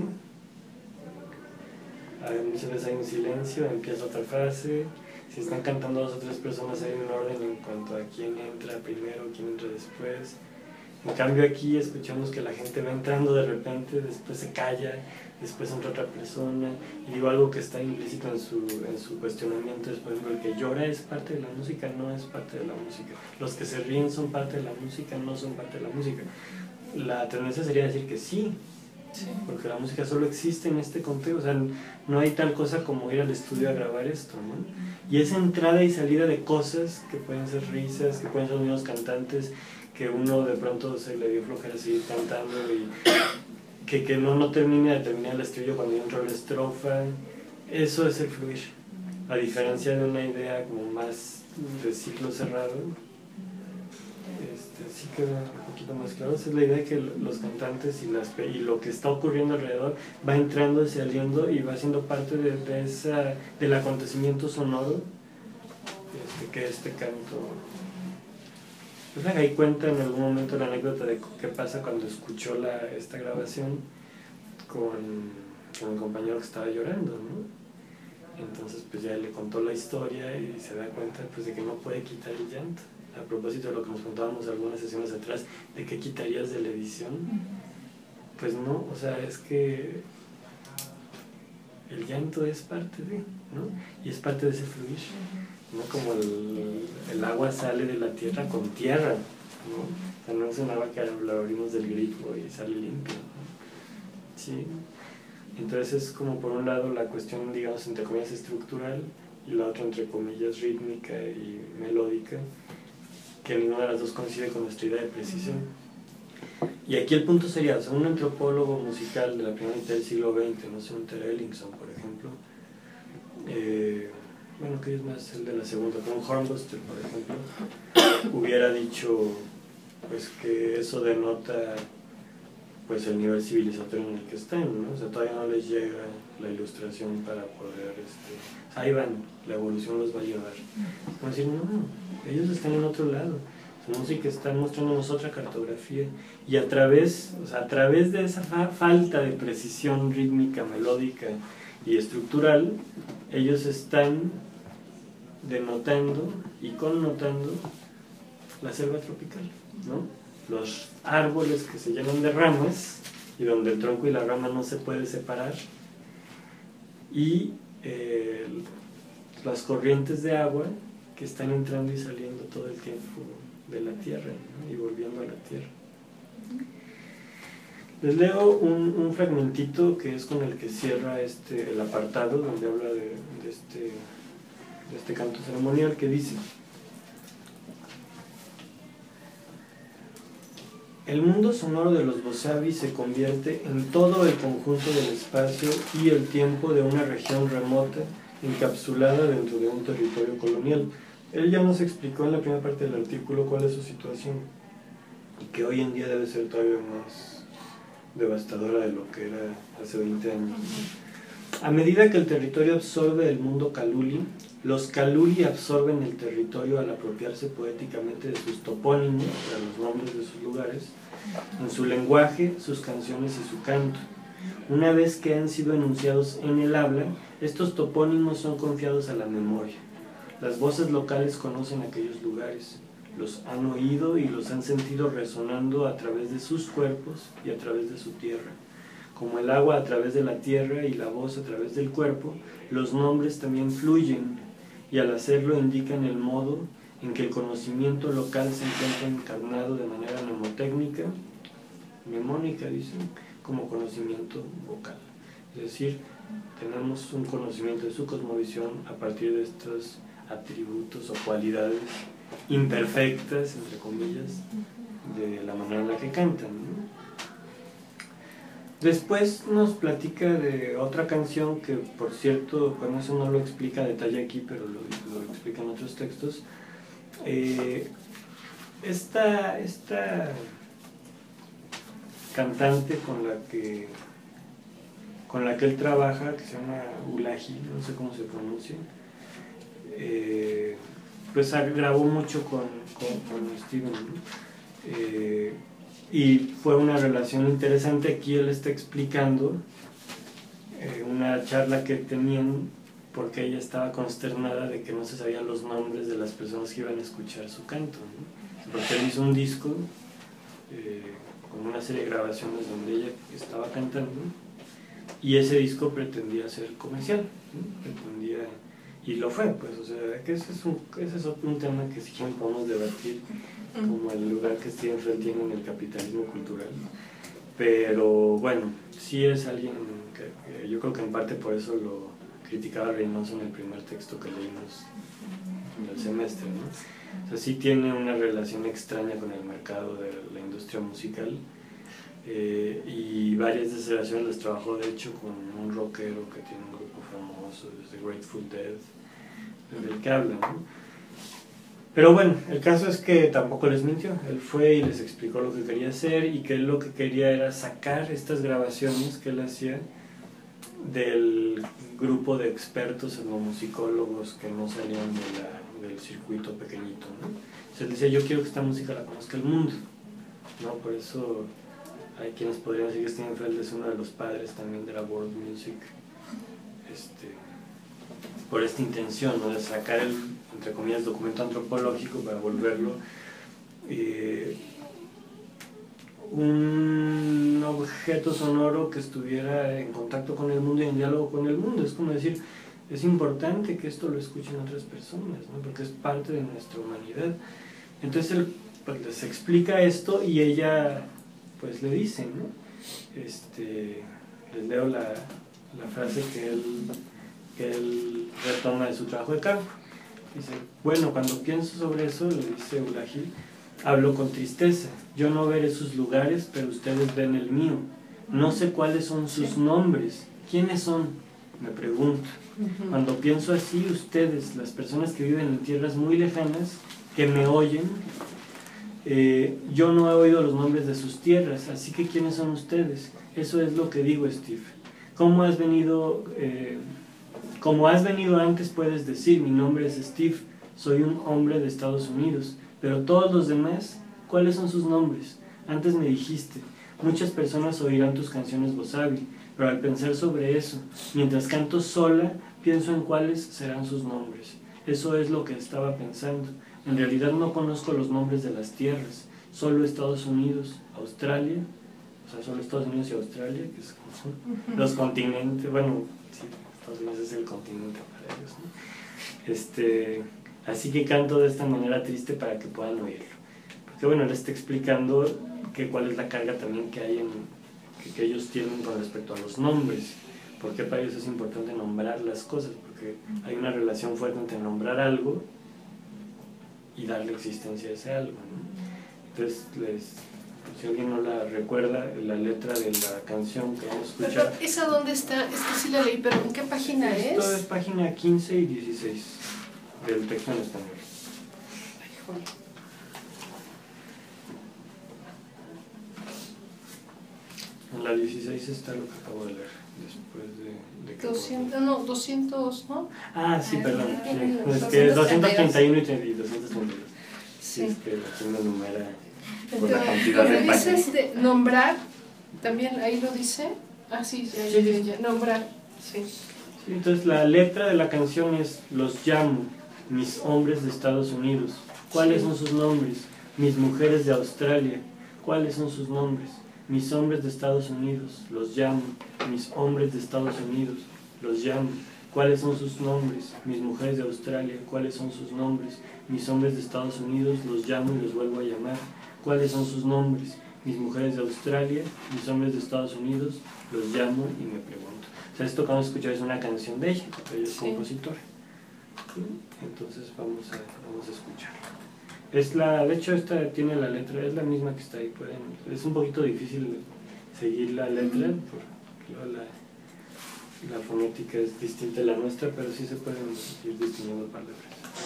muchas veces hay un silencio, empieza otra frase, si están cantando dos o tres personas hay un orden en cuanto a quién entra primero, quién entra después. En cambio aquí escuchamos que la gente va entrando de repente, después se calla, después entra otra persona, y digo algo que está implícito en su, en su cuestionamiento es, por ejemplo, el que llora es parte de la música, no es parte de la música. Los que se ríen son parte de la música, no son parte de la música. La tendencia sería decir que sí, Sí. porque la música solo existe en este contexto, o sea, no hay tal cosa como ir al estudio a grabar esto, ¿no? Y esa entrada y salida de cosas que pueden ser risas, que pueden ser unos cantantes, que uno de pronto se le dio flojera seguir cantando y que, que no, no termine de terminar el estribillo cuando entra la estrofa, eso es el fluir, a diferencia de una idea como más de ciclo cerrado. Este, sí queda un poquito más claro. Esa es la idea de que los cantantes y, las, y lo que está ocurriendo alrededor va entrando y saliendo y va siendo parte de, de esa, del acontecimiento sonoro este, que este canto. Pues ahí cuenta en algún momento la anécdota de qué pasa cuando escuchó la, esta grabación con, con un compañero que estaba llorando, ¿no? Entonces pues ya le contó la historia y se da cuenta pues de que no puede quitar el llanto. A propósito de lo que nos contábamos algunas sesiones atrás, ¿de qué quitarías de la edición? Pues no, o sea, es que el llanto es parte de, ¿no? Y es parte de ese fluir, ¿no? Como el, el agua sale de la tierra con tierra, ¿no? O sea, no es un agua que lo abrimos del grifo y sale limpio, ¿no? Sí. Entonces es como por un lado la cuestión, digamos, entre comillas estructural y la otra entre comillas rítmica y melódica, que ninguna de las dos coincide con nuestra idea de precisión. Y aquí el punto sería, o sea, un antropólogo musical de la primera mitad del siglo veinte, no sé, un Tere Ellingson, por ejemplo, eh, bueno, que es más el de la segunda, pero un Hornbuster, por ejemplo, hubiera dicho pues que eso denota pues el nivel civilizatorio en el que están, ¿no? O sea, todavía no les llega la ilustración para poder, este, o sea, ahí van, la evolución los va a llevar. Como decir, no, ellos están en otro lado, su música está mostrándonos otra cartografía, y a través, o sea, a través de esa fa falta de precisión rítmica, melódica y estructural, ellos están denotando y connotando la selva tropical, ¿no? Los árboles que se llenan de ramas y donde el tronco y la rama no se puede separar, y eh, las corrientes de agua que están entrando y saliendo todo el tiempo de la tierra, ¿no? Y volviendo a la tierra. Les leo un, un fragmentito que es con el que cierra este, el apartado, donde habla de, de, este, de este canto ceremonial, que dice: el mundo sonoro de los Bosavi se convierte en todo el conjunto del espacio y el tiempo de una región remota encapsulada dentro de un territorio colonial. Él ya nos explicó en la primera parte del artículo cuál es su situación, y que hoy en día debe ser todavía más devastadora de lo que era hace veinte años. A medida que el territorio absorbe el mundo Kaluli, los Kaluli absorben el territorio al apropiarse poéticamente de sus topónimos, de los nombres de sus lugares, en su lenguaje, sus canciones y su canto. Una vez que han sido enunciados en el habla, estos topónimos son confiados a la memoria. Las voces locales conocen aquellos lugares, los han oído y los han sentido resonando a través de sus cuerpos y a través de su tierra. Como el agua a través de la tierra y la voz a través del cuerpo, los nombres también fluyen, y al hacerlo indican el modo en que el conocimiento local se encuentra encarnado de manera mnemotécnica, mnemónica dicen, como conocimiento vocal. Es decir, tenemos un conocimiento de su cosmovisión a partir de estos atributos o cualidades imperfectas, entre comillas, de la manera en la que cantan, ¿no? Después nos platica de otra canción que, por cierto, bueno, eso no lo explica a detalle aquí, pero lo, lo explica en otros textos. Eh, esta, esta cantante con la que con la que él trabaja, que se llama Ulaji, no sé cómo se pronuncia, eh, pues grabó mucho con, con, con Steven, ¿no? Eh, y fue una relación interesante. Aquí él está explicando eh, una charla que tenían, porque ella estaba consternada de que no se sabían los nombres de las personas que iban a escuchar su canto, ¿no? Porque él hizo un disco eh, con una serie de grabaciones donde ella estaba cantando, y ese disco pretendía ser comercial, ¿no? Pretendía, y lo fue, pues, o sea, que ese es un, ese es un tema que si quieren podemos debatir, como el lugar que Steven Frehl tiene en el capitalismo cultural. Pero bueno, sí es alguien que, que yo creo que en parte por eso lo criticaba Reynoso en el primer texto que leímos en el semestre, ¿no? O sea, sí tiene una relación extraña con el mercado de la industria musical, eh, y varias de esas relaciones las trabajó de hecho con un rockero que tiene un grupo famoso, The Grateful Dead, del que habla, ¿no? Pero bueno, el caso es que tampoco les mintió. Él fue y les explicó lo que quería hacer, y que él lo que quería era sacar estas grabaciones que él hacía del grupo de expertos etnomusicólogos que no salían de la, del circuito pequeñito, ¿no? Entonces él decía, yo quiero que esta música la conozca el mundo, ¿no? Por eso hay quienes podrían decir que Steven Frehl es uno de los padres también de la world music, este, por esta intención, ¿no? De sacar el, entre comillas, documento antropológico para volverlo eh, un objeto sonoro que estuviera en contacto con el mundo y en diálogo con el mundo. Es como decir, es importante que esto lo escuchen otras personas, ¿no? Porque es parte de nuestra humanidad. Entonces él pues, les explica esto, y ella pues le dice, ¿no? Este, les leo la, la frase que él, que él retoma de su trabajo de campo. Dice, bueno, cuando pienso sobre eso, le dice Ulaji, hablo con tristeza. Yo no veré sus lugares, pero ustedes ven el mío. No sé cuáles son sus nombres. ¿Quiénes son? Me pregunto. Cuando pienso así, ustedes, las personas que viven en tierras muy lejanas, que me oyen, eh, yo no he oído los nombres de sus tierras, así que ¿quiénes son ustedes? Eso es lo que digo, Steve. ¿Cómo has venido... Eh, Como has venido antes, puedes decir, mi nombre es Steve, soy un hombre de Estados Unidos, pero todos los demás, ¿cuáles son sus nombres? Antes me dijiste, muchas personas oirán tus canciones Bosavi, pero al pensar sobre eso, mientras canto sola, pienso en cuáles serán sus nombres. Eso es lo que estaba pensando. En realidad no conozco los nombres de las tierras, solo Estados Unidos, Australia o sea, solo Estados Unidos y Australia, que es como los continentes, bueno, sí, Estados Unidos es el continente para ellos, ¿no? Este, así que canto de esta manera triste para que puedan oírlo. Porque bueno, les está explicando que cuál es la carga también que hay en, que, que ellos tienen con respecto a los nombres. Porque para ellos es importante nombrar las cosas, porque hay una relación fuerte entre nombrar algo y darle existencia a ese algo, ¿no? Entonces, les, si alguien no la recuerda, la letra de la canción que vamos a escuchar. Pero, ¿esa dónde está? Esta sí la leí, pero ¿en qué página es? Esto es página quince y dieciséis del texto en español. Ay, joder. En la dieciséis está lo que acabo de leer, después de... de que doscientos, no, doscientos, ¿no? Ah, sí, perdón. Ah, Sí. Es que es doscientos treinta y uno y doscientos treinta y dos. Sí, Sí. es que aquí me numera por la Pero cantidad cuando de páginas. dices de nombrar, también ahí lo dice. Ah, sí, ya, Sí, ya, sí. ya, nombrar, sí. Sí, entonces la letra de la canción es: los llamo, mis hombres de Estados Unidos. ¿Cuáles son sus nombres? Mis mujeres de Australia. ¿Cuáles son sus nombres? Mis hombres de Estados Unidos. Los llamo, mis hombres de Estados Unidos. Los llamo. ¿Cuáles son sus nombres? Mis mujeres de Australia. ¿Cuáles son sus nombres? Mis hombres de Estados Unidos. Los llamo y los vuelvo a llamar. ¿Cuáles son sus nombres? Mis mujeres de Australia. Mis hombres de Estados Unidos. Los llamo y me pregunto. O sea, esto que vamos a escuchar es una canción de ella, porque ella es Sí. compositora. ¿Sí? Entonces vamos a, vamos a escucharla. Es la, de hecho, esta tiene la letra, es la misma que está ahí. Pueden, es un poquito difícil seguir la letra, Ujú. porque luego la, la fonética es distinta a la nuestra, pero sí se pueden ir distinguiendo palabras.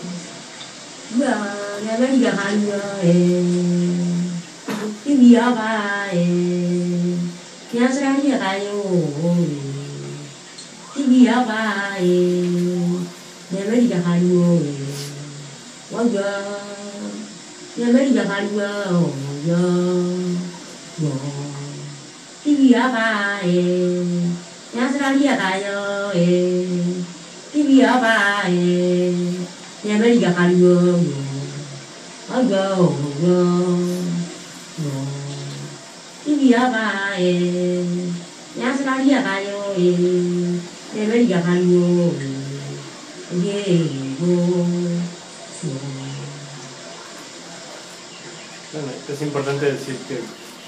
Bueno, es importante decir que,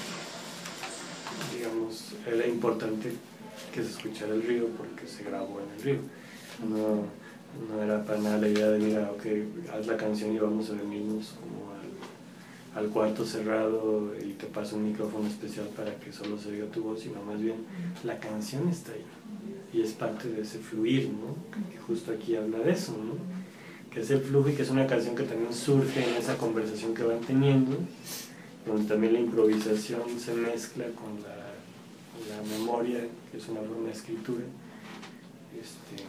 digamos, era importante que se escuchara el río porque se grabó en el río. No, no era para nada la idea de, mira, ok, haz la canción y vamos a venirnos como al, al cuarto cerrado y te paso un micrófono especial para que solo se oiga tu voz, sino más bien la canción está ahí y es parte de ese fluir, ¿no? Que justo aquí habla de eso, ¿no? Que es el flujo y que es una canción que también surge en esa conversación que van teniendo, donde también la improvisación se mezcla con la, la memoria, que es una forma de escritura. Este...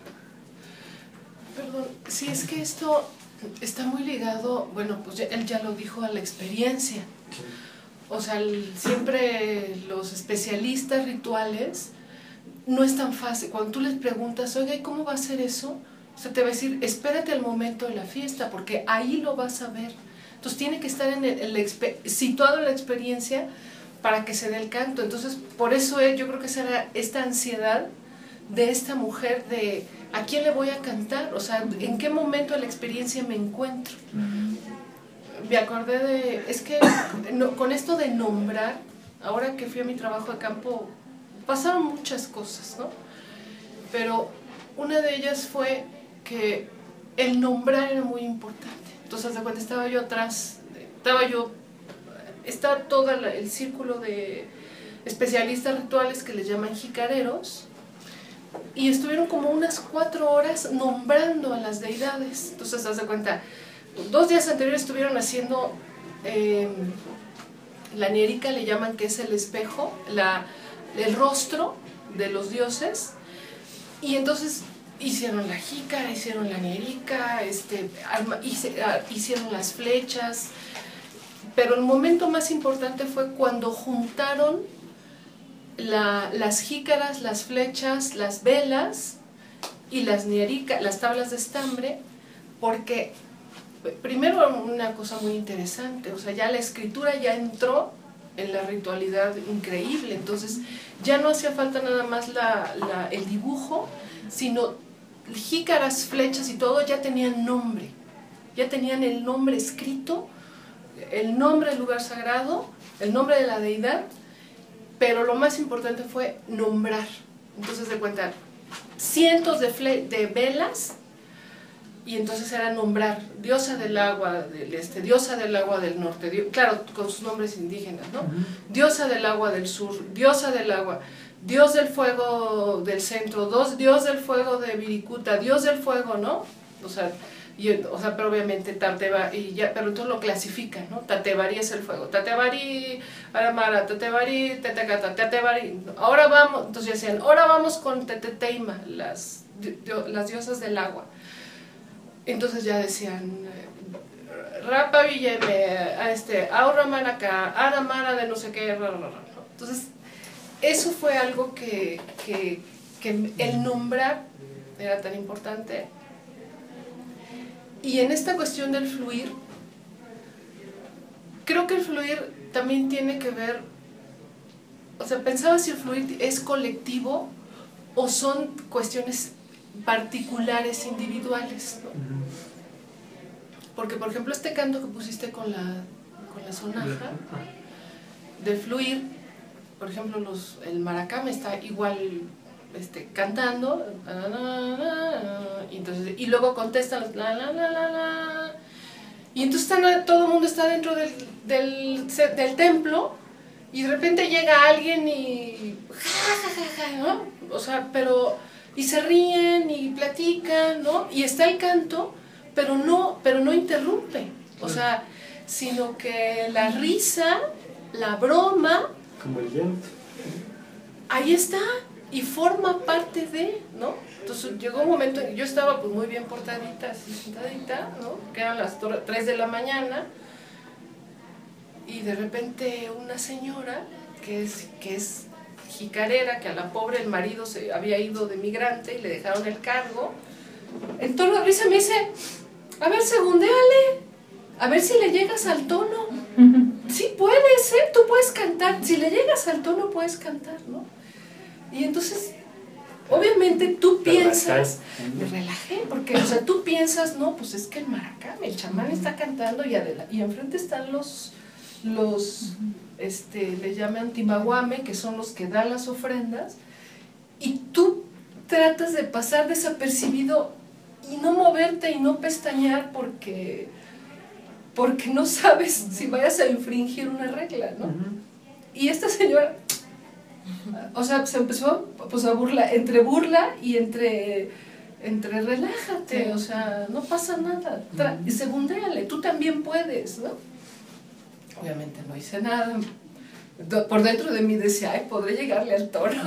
Perdón, sí, es que esto está muy ligado, bueno, pues ya, él ya lo dijo, a la experiencia. Sí. O sea, el, siempre los especialistas rituales no es tan fácil. Cuando tú les preguntas, oiga, ¿y cómo va a ser eso? O sea, te va a decir, espérate al momento de la fiesta, porque ahí lo vas a ver. Entonces tiene que estar en el, en el, situado en la experiencia para que se dé el canto. Entonces, por eso es, yo creo que será esta ansiedad de esta mujer de ¿a quién le voy a cantar? O sea, ¿en qué momento de la experiencia me encuentro? Me acordé de, es que no, con esto de nombrar, ahora que fui a mi trabajo de campo, pasaron muchas cosas, ¿no? Pero una de ellas fue que el nombrar era muy importante. Entonces, de cuenta, estaba yo atrás, estaba yo, estaba todo el círculo de especialistas rituales que les llaman jicareros, y estuvieron como unas cuatro horas nombrando a las deidades. Entonces, haz de cuenta, dos días anteriores estuvieron haciendo eh, la nierica, le llaman, que es el espejo, la, el rostro de los dioses, y entonces hicieron la jícara, hicieron la nierica, este, arma, hice, hicieron las flechas, pero el momento más importante fue cuando juntaron La, las jícaras, las flechas, las velas y las niericas, las tablas de estambre, porque primero una cosa muy interesante, o sea, ya la escritura ya entró en la ritualidad increíble. Entonces ya no hacía falta nada más la, la, el dibujo, sino jícaras, flechas y todo ya tenían nombre, ya tenían el nombre escrito, el nombre del lugar sagrado, el nombre de la deidad, pero lo más importante fue nombrar. Entonces de cuenta, cientos de, fle de velas, y entonces era nombrar diosa del agua del este, diosa del agua del norte, dio, claro, con sus nombres indígenas, ¿no? Uh-huh. Diosa del agua del sur, diosa del agua, dios del fuego del centro, dos, dios del fuego de Viricuta, dios del fuego, ¿no? O sea, y, o sea, pero obviamente Tateba, y ya, pero entonces lo clasifican, ¿no? Tatebarí es el fuego, Tatebarí, Aramara, Tatebarí, Tetecata, Tatebarí, ahora vamos, entonces decían, ahora vamos con Teteteima, las, las diosas del agua. Entonces ya decían, Rapa Villeme, este, Aura Manaca, Aramara de no sé qué, entonces eso fue algo que, que, que el nombrar era tan importante. Y en esta cuestión del fluir, creo que el fluir también tiene que ver, o sea, pensaba si el fluir es colectivo o son cuestiones particulares, individuales, ¿no? Porque, por ejemplo, este canto que pusiste con la, con la sonaja, de fluir, por ejemplo, los, el maracame está igual este, cantando, la, la, la, la, y, entonces, y luego contestan, la, la, la, la, la, y entonces están, todo el mundo está dentro del, del, del templo, y de repente llega alguien y, ja, ja, ja, ja, ¿no? O sea, pero, y se ríen y platican, ¿no? Y está el canto, pero no, pero no interrumpe, o sea, sino que la risa, la broma, como el viento, ahí está, y forma parte de, ¿no? Entonces llegó un momento en que yo estaba pues muy bien portadita, así sentadita, ¿no? Que eran las tres de la mañana, y de repente una señora, que es, que es jicarera, que a la pobre el marido se había ido de migrante y le dejaron el cargo, en tono de risa me dice, a ver, segundéale, a ver si le llegas al tono. Sí puedes, ¿eh? Tú puedes cantar, si le llegas al tono puedes cantar, ¿no? Y entonces, obviamente tú piensas, me relajé, porque, o sea, tú piensas, no, pues es que el maracame, el chamán está cantando y, y enfrente están los, los, este, le llaman timaguame, que son los que dan las ofrendas, y tú tratas de pasar desapercibido y no moverte y no pestañear porque, porque no sabes si vayas a infringir una regla, ¿no? Uh-huh. Y esta señora, o sea, se empezó pues, a burla, entre burla y entre, entre relájate, o sea, no pasa nada, y segundéale, tú también puedes, ¿no? Obviamente no hice nada. Por dentro de mí decía, ay, podré llegarle al tono.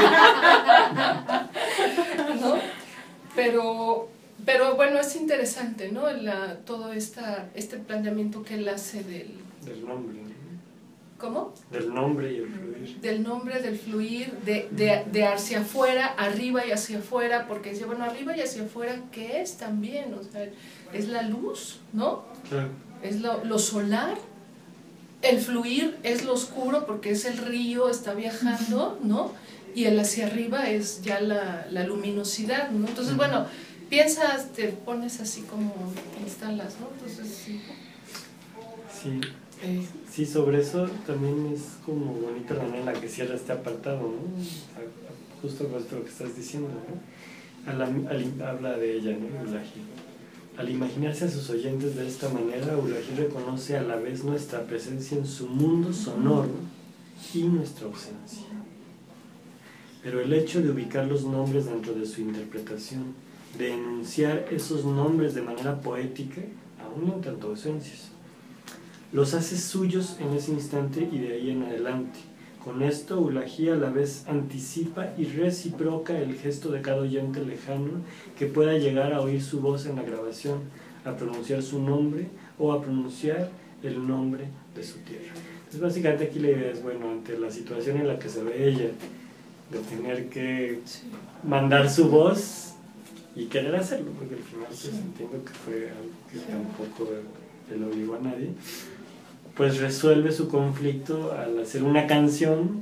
¿No? Pero, pero bueno, es interesante, ¿no? La, todo esta, este planteamiento que él hace del... Del nombre, ¿no? ¿Cómo? Del nombre y el fluir. Del nombre, del fluir, de, de, de hacia afuera, arriba y hacia afuera, porque dice, bueno, arriba y hacia afuera, ¿qué es también? O sea, es la luz, ¿no? Claro. Es lo, lo solar. El fluir es lo oscuro porque es el río, está viajando, ¿no? Y el hacia arriba es ya la, la luminosidad, ¿no? Entonces, bueno, piensas, te pones así como te instalas, ¿no? Entonces, sí. Sí, eh. sí, sobre eso también es como bonita la manera en la que cierra este apartado, ¿no? Justo con esto que estás diciendo, ¿no? Al, al, habla de ella, ¿no? Ulaji. Al imaginarse a sus oyentes de esta manera, Ulaji reconoce a la vez nuestra presencia en su mundo sonoro y nuestra ausencia. Pero el hecho de ubicar los nombres dentro de su interpretación, de enunciar esos nombres de manera poética, aún en tanto ausencias, los hace suyos en ese instante y de ahí en adelante. Con esto, Ulaji a la vez anticipa y reciproca el gesto de cada oyente lejano que pueda llegar a oír su voz en la grabación, a pronunciar su nombre o a pronunciar el nombre de su tierra. Entonces, básicamente aquí la idea es, bueno, ante la situación en la que se ve ella, de tener que mandar su voz y querer hacerlo, porque al final pues, entiendo que fue algo que tampoco le obligó a nadie. pues resuelve su conflicto al hacer una canción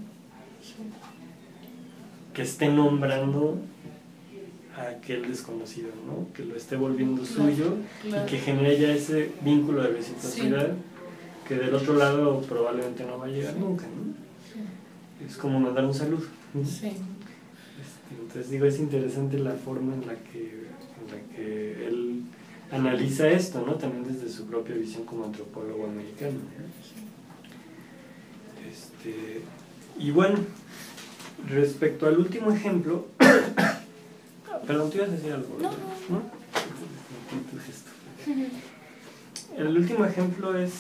que esté nombrando a aquel desconocido, ¿no? Que lo esté volviendo suyo, claro, y que genere ya ese vínculo de reciprocidad, sí, que del otro lado probablemente no va a llegar nunca, ¿no? Sí. Es como mandar un saludo, ¿no? Sí. Este, entonces digo, es interesante la forma en la que, en la que él analiza esto, ¿no? También desde su propia visión como antropólogo americano, ¿no? Este, y bueno, respecto al último ejemplo, perdón, ¿te ibas a decir algo? No, ¿no? Tu gesto. El último ejemplo es,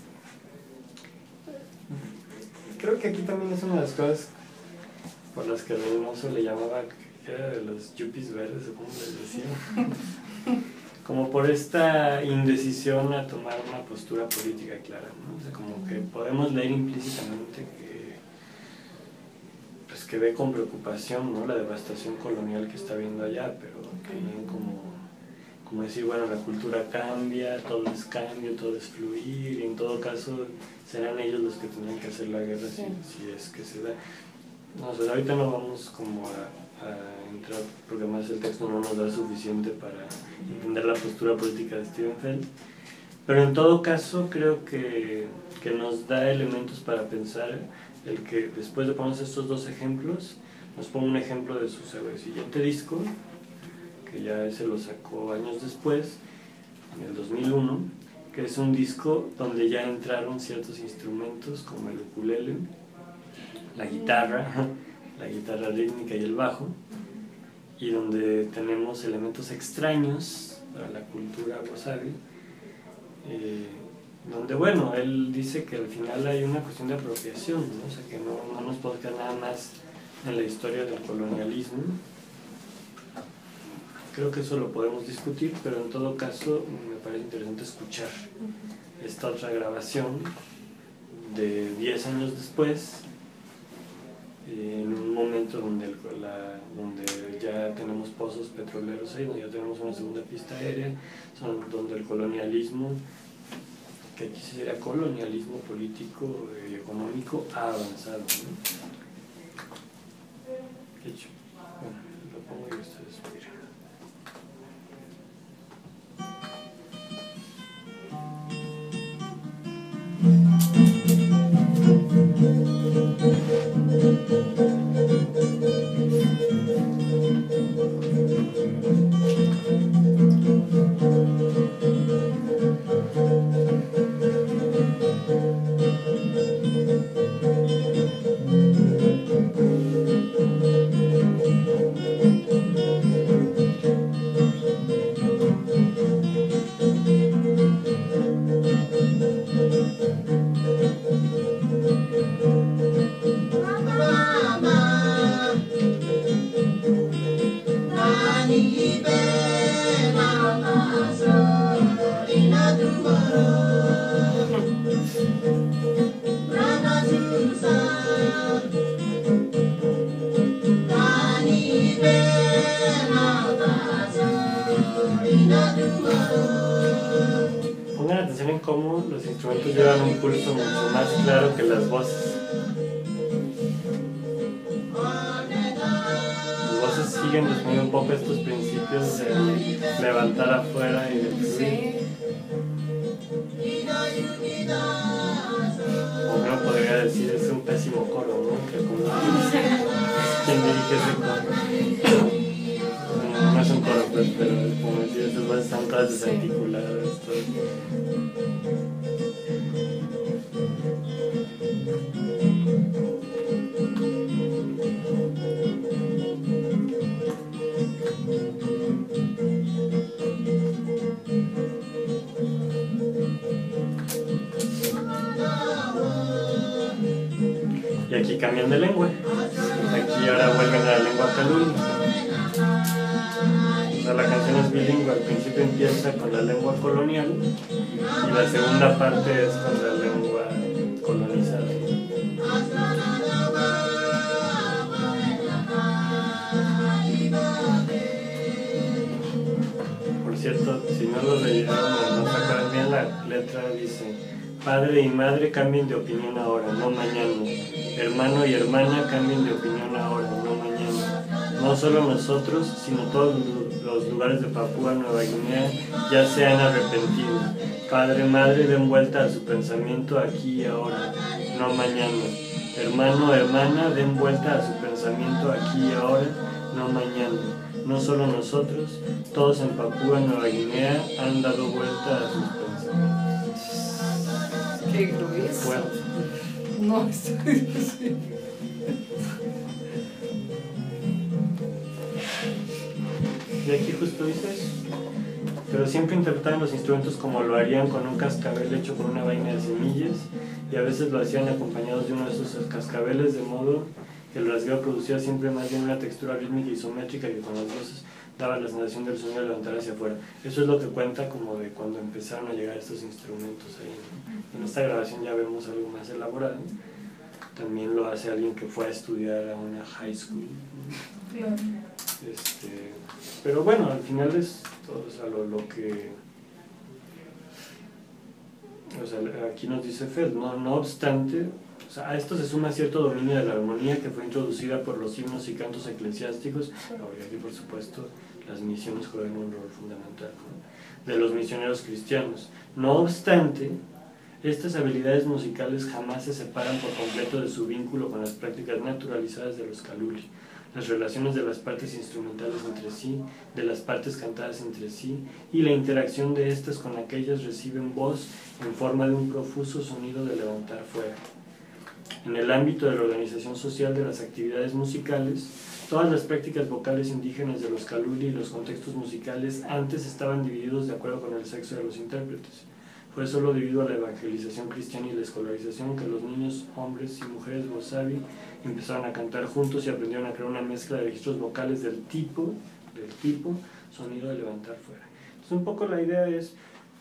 creo que aquí también es una de las cosas por las que Reynoso le llamaba, que era de los yuppies verdes, o como les decía, como por esta indecisión a tomar una postura política clara, ¿no? O sea, como que podemos leer implícitamente que, pues, que ve con preocupación, ¿no?, la devastación colonial que está viendo allá, pero también como, como decir, bueno, la cultura cambia, todo es cambio, todo es fluir, y en todo caso serán ellos los que tendrán que hacer la guerra, sí, si, si es que se da. No, o sea, ahorita no vamos como a, a entrar, porque además el texto no nos da suficiente para entender la postura política de Steven Feld, pero en todo caso creo que, que nos da elementos para pensar el que después de poner estos dos ejemplos, nos pone un ejemplo de su siguiente disco, que ya se lo sacó años después, en el dos mil uno, que es un disco donde ya entraron ciertos instrumentos como el ukulele, la guitarra, la guitarra rítmica y el bajo, y donde tenemos elementos extraños para la cultura wasabi, eh, donde, bueno, él dice que al final hay una cuestión de apropiación, ¿no? O sea, que no, no nos puede quedar nada más en la historia del colonialismo. Creo que eso lo podemos discutir, pero en todo caso me parece interesante escuchar esta otra grabación de diez años después, en un momento donde, el, la, donde ya tenemos pozos petroleros ahí, donde ya tenemos una segunda pista aérea, son, donde el colonialismo, que aquí sería colonialismo político y económico, ha avanzado, ¿no? De hecho, bueno, lo pongo y ustedes miren. Pongan atención en cómo los instrumentos llevan un pulso mucho más claro que las voces. Las voces siguen definiendo un poco estos principios de levantar afuera y de fluir. O uno podría decir, es un pésimo coro, ¿no? Que como, ¿quién dirige ese coro? No es un coro, pues, pero como decía, esas voces están todas desarticuladas. Todas. Y aquí cambian de lengua. Aquí ahora vuelven a la lengua calul. O sea, la canción es bilingüe, al principio empieza con la lengua colonial y la segunda parte es con la lengua colonizada. Por cierto, si no lo leyeron o no se acuerdan bien, la letra dice: Padre y madre cambien de opinión ahora, no mañana. Hermano y hermana cambien de opinión ahora, no mañana. No solo nosotros, sino todos los lugares de Papúa Nueva Guinea ya se han arrepentido. Padre, madre, den vuelta a su pensamiento aquí y ahora, no mañana. Hermano, hermana, den vuelta a su pensamiento aquí y ahora, no mañana. No solo nosotros, todos en Papúa Nueva Guinea han dado vuelta a sus pensamientos. Qué grueso. Bueno. No, sí. Y aquí justo dice eso. Pero siempre interpretaban los instrumentos como lo harían con un cascabel hecho con una vaina de semillas, y a veces lo hacían acompañados de uno de esos cascabeles, de modo que el rasgueo producía siempre más bien una textura rítmica y isométrica que con las voces daba la sensación del sonido de levantar hacia afuera. Eso es lo que cuenta como de cuando empezaron a llegar estos instrumentos ahí, ¿no? En esta grabación ya vemos algo más elaborado. También lo hace alguien que fue a estudiar a una high school, ¿no? Este, pero bueno, al final es todo, o sea, lo, lo que... O sea, aquí nos dice Feld, no, no obstante, o sea, a esto se suma cierto dominio de la armonía que fue introducida por los himnos y cantos eclesiásticos, ahora aquí por supuesto las misiones juegan un rol fundamental, ¿no?, de los misioneros cristianos. No obstante, estas habilidades musicales jamás se separan por completo de su vínculo con las prácticas naturalizadas de los Kaluli, las relaciones de las partes instrumentales entre sí, de las partes cantadas entre sí, y la interacción de estas con aquellas reciben voz en forma de un profuso sonido de levantar fuera. En el ámbito de la organización social de las actividades musicales, todas las prácticas vocales indígenas de los Kaluli y los contextos musicales antes estaban divididos de acuerdo con el sexo de los intérpretes. Fue solo debido a la evangelización cristiana y la escolarización que los niños, hombres y mujeres Bosavi empezaron a cantar juntos y aprendieron a crear una mezcla de registros vocales del tipo, del tipo sonido de levantar fuera. Entonces un poco la idea es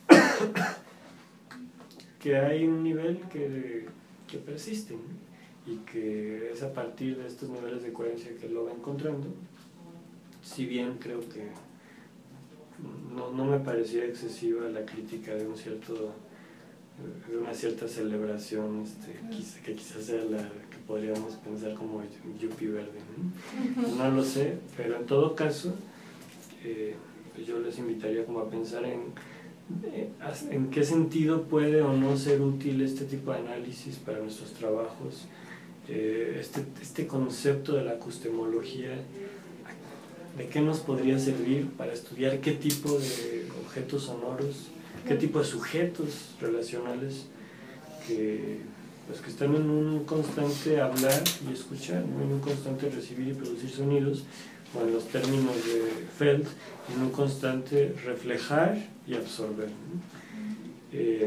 que hay un nivel que, que persiste, ¿no?, y que es a partir de estos niveles de coherencia que lo va encontrando, si bien creo que no, no me parecía excesiva la crítica de un cierto de una cierta celebración, este, que quizás sea la que podríamos pensar como yuppie verde, ¿no? No lo sé, pero en todo caso eh, pues yo les invitaría como a pensar en eh, en qué sentido puede o no ser útil este tipo de análisis para nuestros trabajos, eh, este, este concepto de la acustemología, de qué nos podría servir para estudiar qué tipo de objetos sonoros, qué tipo de sujetos relacionales que, pues, que están en un constante hablar y escuchar, ¿no?, en un constante recibir y producir sonidos, o en los términos de Feld, en un constante reflejar y absorber, ¿no? Eh,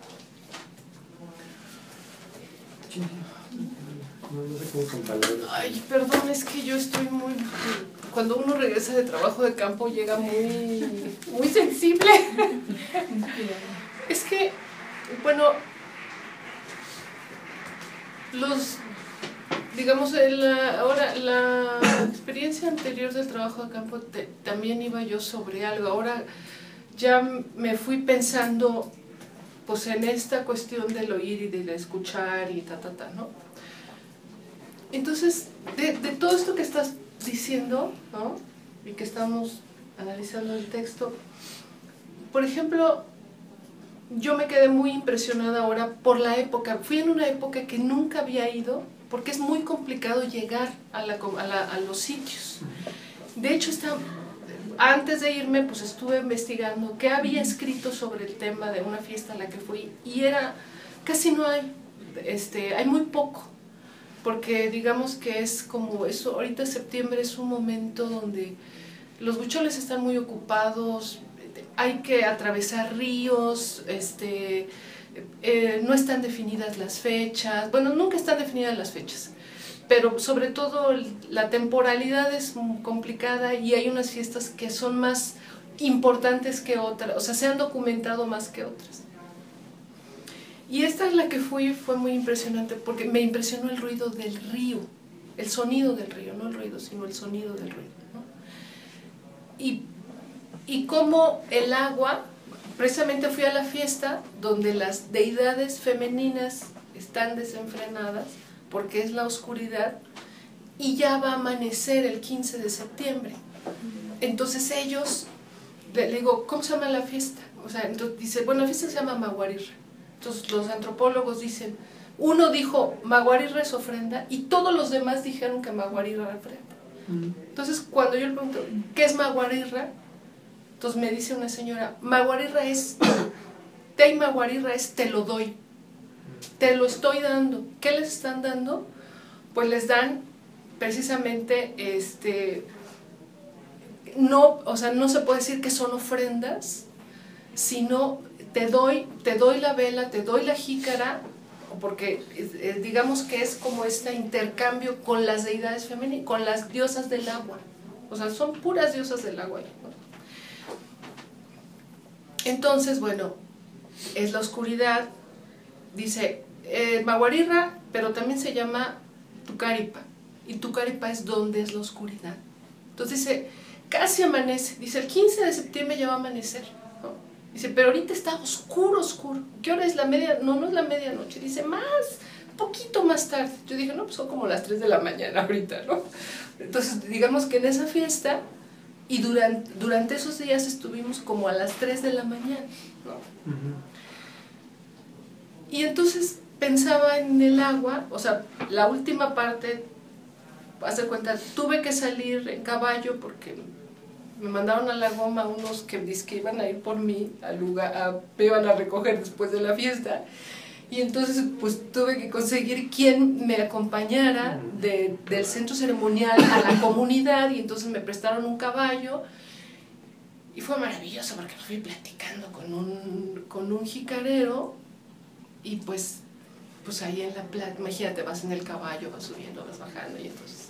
no, no sé cómo con palabras. Ay, perdón, es que yo estoy muy... Cuando uno regresa de trabajo de campo llega muy, muy sensible. Es que, bueno, los, digamos, la, ahora la experiencia anterior del trabajo de campo te, también iba yo sobre algo. Ahora ya me fui pensando, pues, en esta cuestión del oír y del escuchar y ta, ta, ta, ¿no? Entonces, de, de todo esto que estás diciendo, ¿no?, y que estamos analizando el texto, por ejemplo, yo me quedé muy impresionada ahora por la época. Fui en una época que nunca había ido, porque es muy complicado llegar a, la, a, la, a los sitios. De hecho, está, antes de irme, pues estuve investigando qué había escrito sobre el tema de una fiesta a la que fui, y era, casi no hay, este, hay muy poco. Porque digamos que es como eso, ahorita septiembre es un momento donde los huicholes están muy ocupados, hay que atravesar ríos, este, eh, no están definidas las fechas, bueno, nunca están definidas las fechas, pero sobre todo la temporalidad es complicada y hay unas fiestas que son más importantes que otras, o sea, se han documentado más que otras. Y esta es la que fui, fue muy impresionante porque me impresionó el ruido del río, el sonido del río, no el ruido, sino el sonido del río, ¿no? Y, y cómo el agua, precisamente fui a la fiesta donde las deidades femeninas están desenfrenadas porque es la oscuridad y ya va a amanecer el quince de septiembre. Entonces ellos, le, le digo, ¿cómo se llama la fiesta? O sea, entonces dice, bueno, la fiesta se llama Maguarirra. Entonces los antropólogos dicen, uno dijo Maguarirra es ofrenda y todos los demás dijeron que Maguarirra era ofrenda. Entonces cuando yo le pregunto, ¿qué es Maguarirra? Entonces me dice una señora, Maguarirra es, Tei Maguarirra es te lo doy, te lo estoy dando. ¿Qué les están dando? Pues les dan precisamente, este, no, o sea, no se puede decir que son ofrendas, sino te doy, te doy la vela, te doy la jícara, porque eh, digamos que es como este intercambio con las deidades femeninas, con las diosas del agua. O sea, son puras diosas del agua, ¿no? Entonces, bueno, es la oscuridad, dice eh, Maguarirra, pero también se llama Tucaripa, y Tucaripa es donde es la oscuridad. Entonces dice, casi amanece, dice el quince de septiembre ya va a amanecer, ¿no? Dice, pero ahorita está oscuro, oscuro. ¿Qué hora es la media? No, no es la medianoche, dice, más, poquito más tarde. Yo dije, no, pues son como las tres de la mañana ahorita, ¿no? Entonces, digamos que en esa fiesta, y durante, durante esos días estuvimos como a las tres de la mañana, ¿no? Uh-huh. Y entonces pensaba en el agua, o sea, la última parte, haz de cuenta, tuve que salir en caballo porque me mandaron a la goma unos que, que iban a ir por mí, al lugar, a, me iban a recoger después de la fiesta. Y entonces pues tuve que conseguir quien me acompañara de, del centro ceremonial a la comunidad, y entonces me prestaron un caballo y fue maravilloso porque fui platicando con un, con un jicarero, y pues, pues ahí en la playa, imagínate, vas en el caballo, vas subiendo, vas bajando, y entonces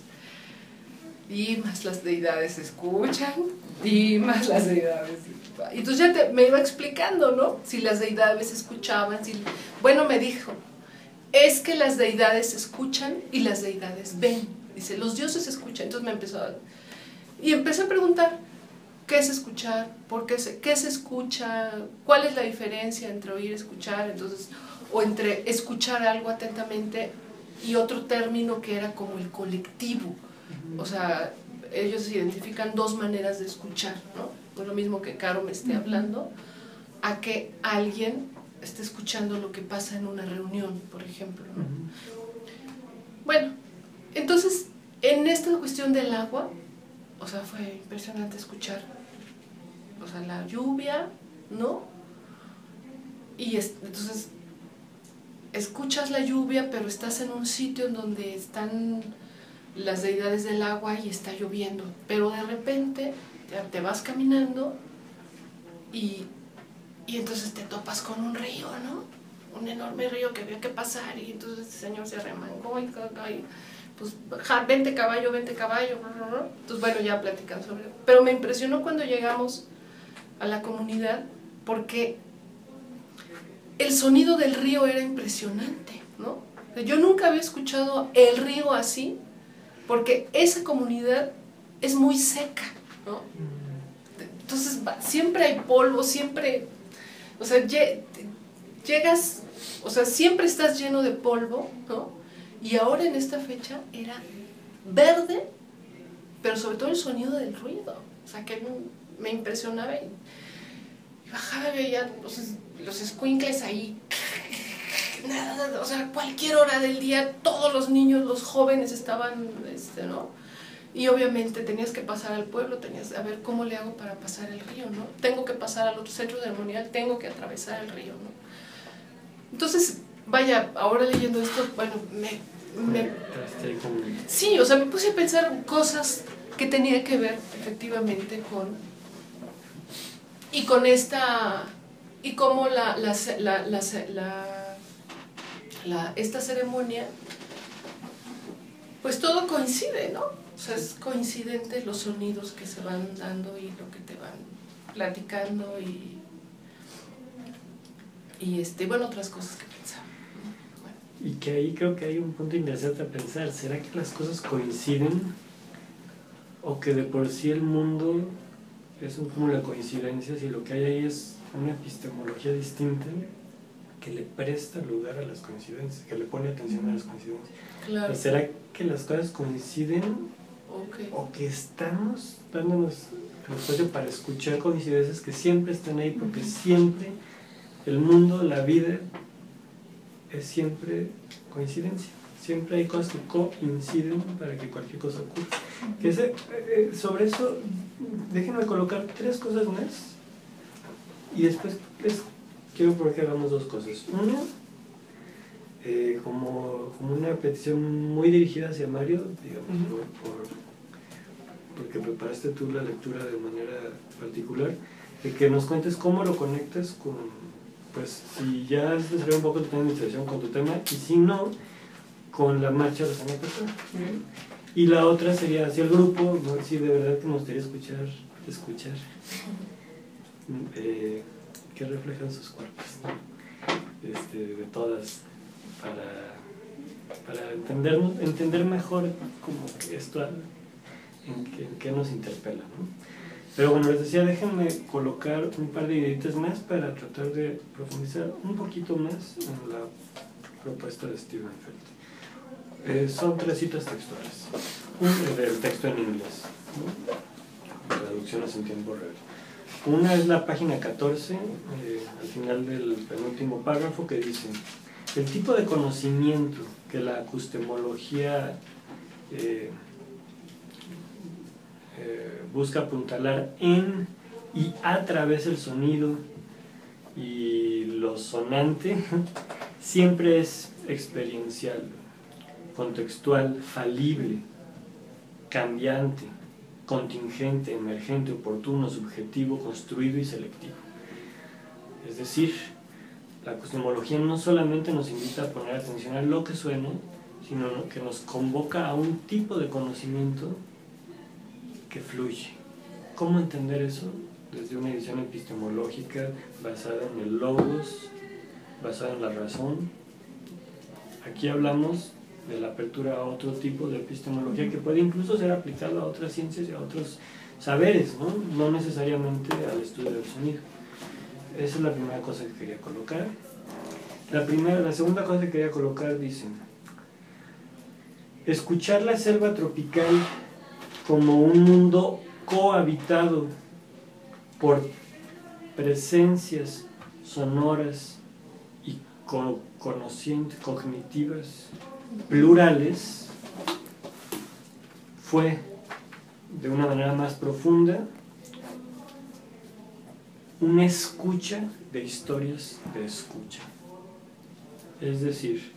y más las deidades escuchan, y más las deidades. Y entonces ya te, me iba explicando, ¿no? Si las deidades escuchaban, si, bueno, me dijo, es que las deidades escuchan y las deidades ven. Dice, los dioses escuchan. Entonces me empezó a... Y empecé a preguntar, ¿qué es escuchar? ¿Por qué se, qué se escucha? ¿Cuál es la diferencia entre oír y escuchar? Entonces, o entre escuchar algo atentamente y otro término que era como el colectivo. O sea, ellos identifican dos maneras de escuchar, ¿no? No es lo mismo que Caro me esté hablando a que alguien esté escuchando lo que pasa en una reunión, por ejemplo, ¿no? Bueno, entonces, en esta cuestión del agua, o sea, fue impresionante escuchar, o sea, la lluvia, ¿no? Y es, entonces, escuchas la lluvia, pero estás en un sitio en donde están las deidades del agua y está lloviendo, pero de repente te vas caminando y, y entonces te topas con un río, ¿no? Un enorme río que había que pasar, y entonces el señor se arremangó y, y pues, ja, vente caballo, vente caballo, entonces bueno, ya platican sobre eso. Pero me impresionó cuando llegamos a la comunidad porque el sonido del río era impresionante, ¿no? Yo nunca había escuchado el río así, porque esa comunidad es muy seca, ¿no? Entonces siempre hay polvo, siempre, o sea, llegas, o sea, siempre estás lleno de polvo, ¿no? Y ahora en esta fecha era verde, pero sobre todo el sonido del ruido, o sea, que me impresionaba, y, y bajaba y veía los, los escuincles ahí, nada, o sea, cualquier hora del día, todos los niños, los jóvenes estaban, este, ¿no? Y obviamente tenías que pasar al pueblo, tenías que ver cómo le hago para pasar el río, ¿no? Tengo que pasar al otro centro ceremonial, tengo que atravesar el río, ¿no? Entonces, vaya, ahora leyendo esto, bueno, me... me sí, o sea, me puse a pensar cosas que tenían que ver efectivamente con... y con esta... y cómo la... la, la, la, la La, esta ceremonia, pues todo coincide, ¿no? O sea, es coincidente los sonidos que se van dando y lo que te van platicando y, y este, bueno, otras cosas que pensaba. Bueno. Y que ahí creo que hay un punto interesante a pensar, ¿será que las cosas coinciden o que de por sí el mundo es un cúmulo de coincidencias y lo que hay ahí es una epistemología distinta que le presta lugar a las coincidencias, que le pone atención a las coincidencias. Claro. ¿Será que las cosas coinciden Okay. o que estamos dándonos el espacio para escuchar coincidencias que siempre están ahí, porque siempre el mundo, la vida, es siempre coincidencia? Siempre hay cosas que coinciden para que cualquier cosa ocurra. Que ese, eh, sobre eso, déjenme colocar tres cosas más y después les quiero por que hagamos dos cosas. Una, eh, como, como una petición muy dirigida hacia Mario, digamos, uh-huh. por, porque preparaste tú la lectura de manera particular, de que nos cuentes cómo lo conectas con, pues, si ya has desarrollado un poco tu administración con tu tema, y si no, con la marcha de la semana pasada. Uh-huh. Y la otra sería hacia el grupo, ¿no? Si de verdad que me gustaría escuchar, escuchar eh, qué reflejan sus cuerpos, ¿no? este, de todas, para, para entender, entender mejor como esto, en qué, en qué nos interpela, ¿no? Pero bueno, les decía, déjenme colocar un par de ideitas más para tratar de profundizar un poquito más en la propuesta de Steven Feld. Eh, son tres citas textuales. Una del texto en inglés, ¿no? Traducciones en tiempo real. Una es la página catorce, eh, al final del penúltimo párrafo, que dice: el tipo de conocimiento que la akustemología eh, eh, busca apuntalar en y a través del sonido y lo sonante siempre es experiencial, contextual, falible, cambiante, contingente, emergente, oportuno, subjetivo, construido y selectivo. Es decir, la epistemología no solamente nos invita a poner atención a lo que suena, sino que nos convoca a un tipo de conocimiento que fluye. ¿Cómo entender eso? Desde una visión epistemológica basada en el logos, basada en la razón. Aquí hablamos de la apertura a otro tipo de epistemología que puede incluso ser aplicado a otras ciencias y a otros saberes, ¿no? No necesariamente al estudio del sonido. Esa es la primera cosa que quería colocar. La, primera, la segunda cosa que quería colocar dice: escuchar la selva tropical como un mundo cohabitado por presencias sonoras y co conocientes, cognitivas, plurales, fue de una manera más profunda una escucha de historias de escucha. Es decir,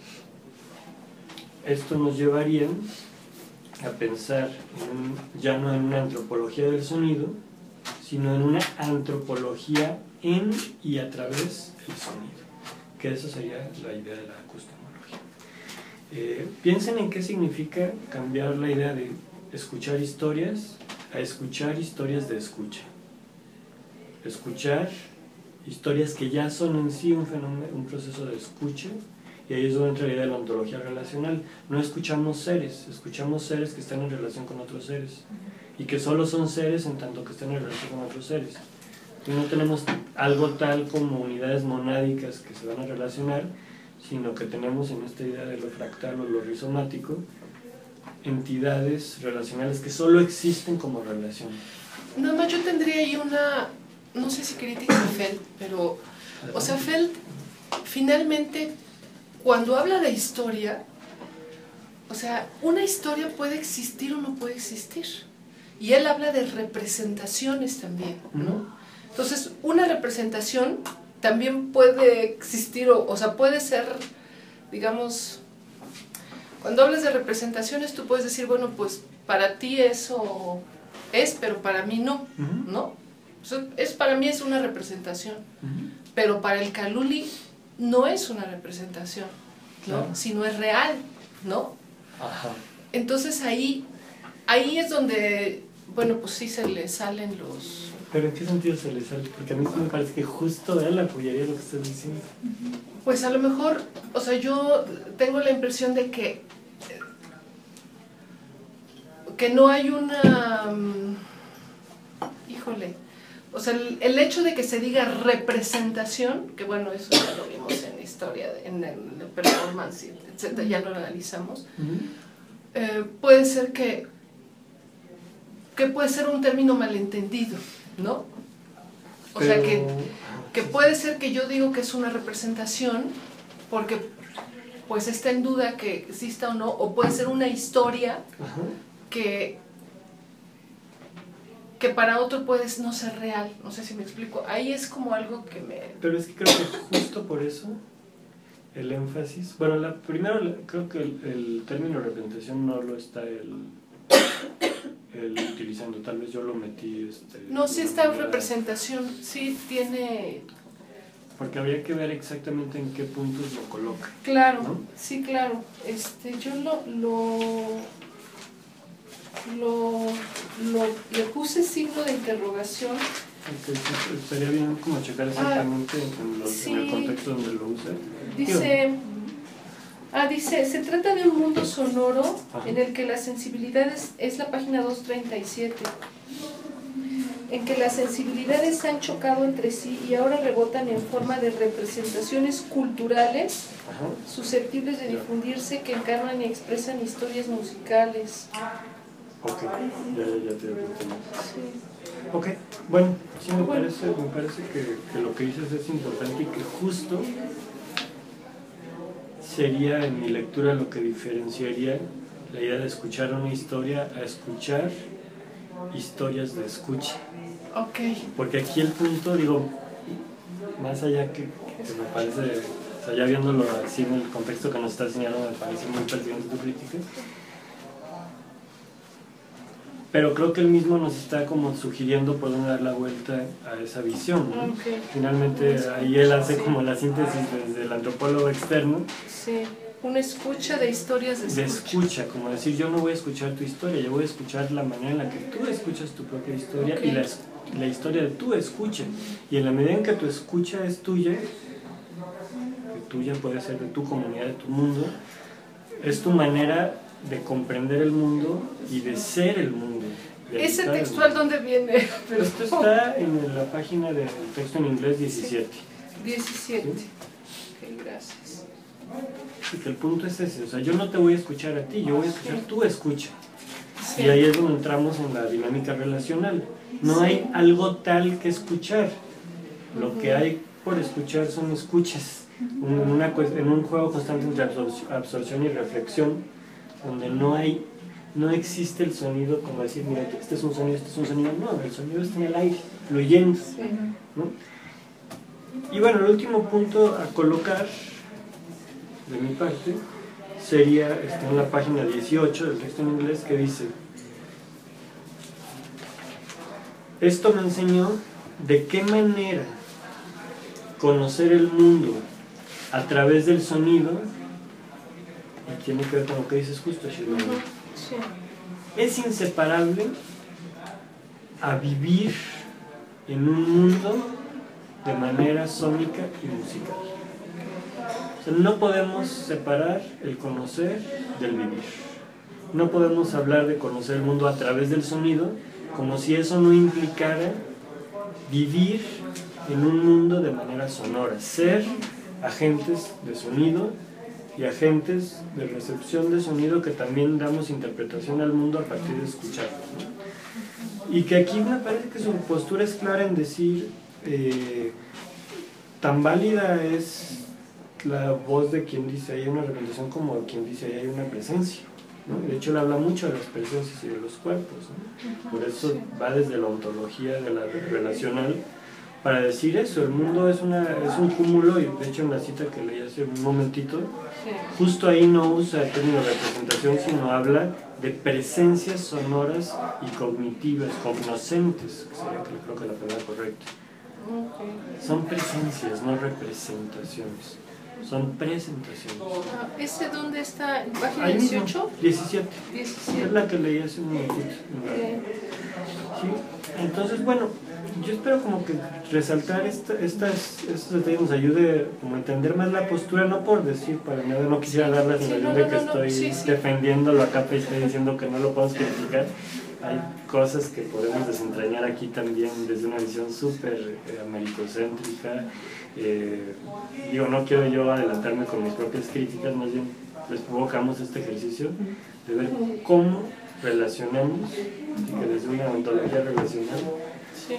esto nos llevaría a pensar en un, ya no en una antropología del sonido, sino en una antropología en y a través del sonido, que esa sería la idea de la acustemología. Eh, piensen en qué significa cambiar la idea de escuchar historias a escuchar historias de escucha. Escuchar historias que ya son en sí un fenómeno, un proceso de escucha, y ahí es donde entra la idea de la ontología relacional. No escuchamos seres, escuchamos seres que están en relación con otros seres, y que solo son seres en tanto que están en relación con otros seres. Y no tenemos algo tal como unidades monádicas que se van a relacionar, sino que tenemos en esta idea de lo fractal o lo rizomático entidades relacionales que solo existen como relación. Nada más yo tendría ahí una, no sé si crítica de Feld, pero, o sea, Feld finalmente, cuando habla de historia, o sea, una historia puede existir o no puede existir. Y él habla de representaciones también, ¿no? Entonces, una representación también puede existir, o, o sea, puede ser, digamos, cuando hablas de representaciones tú puedes decir, bueno, pues para ti eso es, pero para mí no, ¿no? O sea, es, para mí es una representación, pero para el Kaluli no es una representación, ¿no? Claro. Sino es real, ¿no? Ajá. Entonces ahí, ahí es donde, bueno, pues sí se le salen los... ¿Pero en qué sentido se le sale? Porque a mí me parece que justo él apoyaría lo que estás diciendo. Pues a lo mejor, o sea, yo tengo la impresión de que que no hay una... híjole, o sea, el, el hecho de que se diga representación, que bueno, eso ya lo vimos en historia, en el, en el performance, etcétera, ya lo analizamos, Ujú. eh, puede ser que, que puede ser un término malentendido, ¿no? O sea, que, Pero- que puede ser que yo digo que es una representación porque pues está en duda que exista o no, o puede ser una historia Ajá. que, que para otro puede no ser real, no sé si me explico. Ahí es como algo que me... Pero es que creo que justo por eso el énfasis, bueno, la, primero la- creo que el, el término representación no lo está el, el utilizando, tal vez yo lo metí. Este, No, sí de está en manera- representación, sí tiene... Porque habría que ver exactamente en qué puntos lo coloca. Claro, ¿no? sí, claro. Este, yo lo, lo, lo, lo, le puse signo de interrogación. Aunque sí, estaría bien como checar exactamente en, los- sí. en el contexto donde lo use. Dice, ah, dice, se trata de un mundo sonoro Ajá. en el que la sensibilidad es, es la página doscientos treinta y siete, en que las sensibilidades han chocado entre sí y ahora rebotan en forma de representaciones culturales Ajá. susceptibles de difundirse que encarnan y expresan historias musicales. Ok, ya, ya, ya te entendí. Sí. Ok, bueno, sí me Bueno. parece, me parece que, que lo que dices es importante y que justo sería en mi lectura lo que diferenciaría la idea de escuchar una historia a escuchar historias de escucha. Ok, Porque aquí el punto, digo, más allá que, que me parece, o sea, ya viéndolo así en el contexto que nos está señalando, me parece muy pertinente tu crítica. Pero creo que él mismo nos está como sugiriendo por dónde dar la vuelta a esa visión, ¿no? ok, Finalmente ahí él hace como la síntesis desde el antropólogo externo sí. Una escucha de historias de de escucha. escucha, como decir yo no voy a escuchar tu historia, yo voy a escuchar la manera en la que tú escuchas tu propia historia Ok. y la, es- la historia de tu escucha. Y en la medida en que tu escucha es tuya, que tuya puede ser de tu comunidad, de tu mundo, es tu manera de comprender el mundo y de ser el mundo. de ¿Ese habitar el textual mundo. dónde viene? Esto está en la página del texto en inglés diecisiete. diecisiete. Ok, gracias. Y que el punto es ese, o sea, yo no te voy a escuchar a ti, yo voy a escuchar tu escucha. Sí. Y ahí es donde entramos en la dinámica relacional. No hay algo tal que escuchar. Lo que hay por escuchar son escuchas. Un- En, una cues- en un juego constante entre absor- absorción y reflexión, donde no hay, no existe el sonido como decir, mira, este es un sonido, este es un sonido. No, el sonido está en el aire, fluyendo. Sí. ¿no? Y bueno, el último punto a colocar de mi parte sería, está en la página dieciocho del texto en inglés, que dice: esto me enseñó de qué manera conocer el mundo a través del sonido, y tiene que ver con lo que dices justo, Shirley, Ujú, sí. es inseparable a vivir en un mundo de manera sónica y musical. O sea, no podemos separar el conocer del vivir. No podemos hablar de conocer el mundo a través del sonido como si eso no implicara vivir en un mundo de manera sonora, ser agentes de sonido y agentes de recepción de sonido que también damos interpretación al mundo a partir de escucharlo. Y que aquí me parece que su postura es clara en decir, eh, tan válida es la voz de quien dice ahí hay una representación como de quien dice ahí hay una presencia, ¿no? De hecho él habla mucho de las presencias y de los cuerpos, ¿no? Por eso va desde la ontología de la relacional para decir eso, el mundo es, una, es un cúmulo, y de hecho en la cita que leí hace un momentito, Sí. justo ahí no usa el término representación, sino habla de presencias sonoras y cognitivas, cognoscentes, que sería creo que la palabra correcta. Ok. Son presencias, no representaciones. Son presentaciones. Ah, ¿ese dónde está? ¿En página Ahí mismo, dieciocho? diecisiete. diecisiete. Es la que leí hace un momentito. Ok. Sí. Entonces, bueno, yo espero como que resaltar esta, estas, estos detalles nos ayude como a entender más la postura, no por decir para nada, no quisiera dar la Sí, sensación no, de no, que no, no, estoy sí, sí. defendiéndolo acá y estoy diciendo que no lo podemos criticar. hay cosas que podemos desentrañar aquí también desde una visión súper eh, americocéntrica. Eh, digo, no quiero yo adelantarme con mis propias críticas, más bien les provocamos este ejercicio de ver cómo relacionamos, y que desde una ontología relacional, Sí.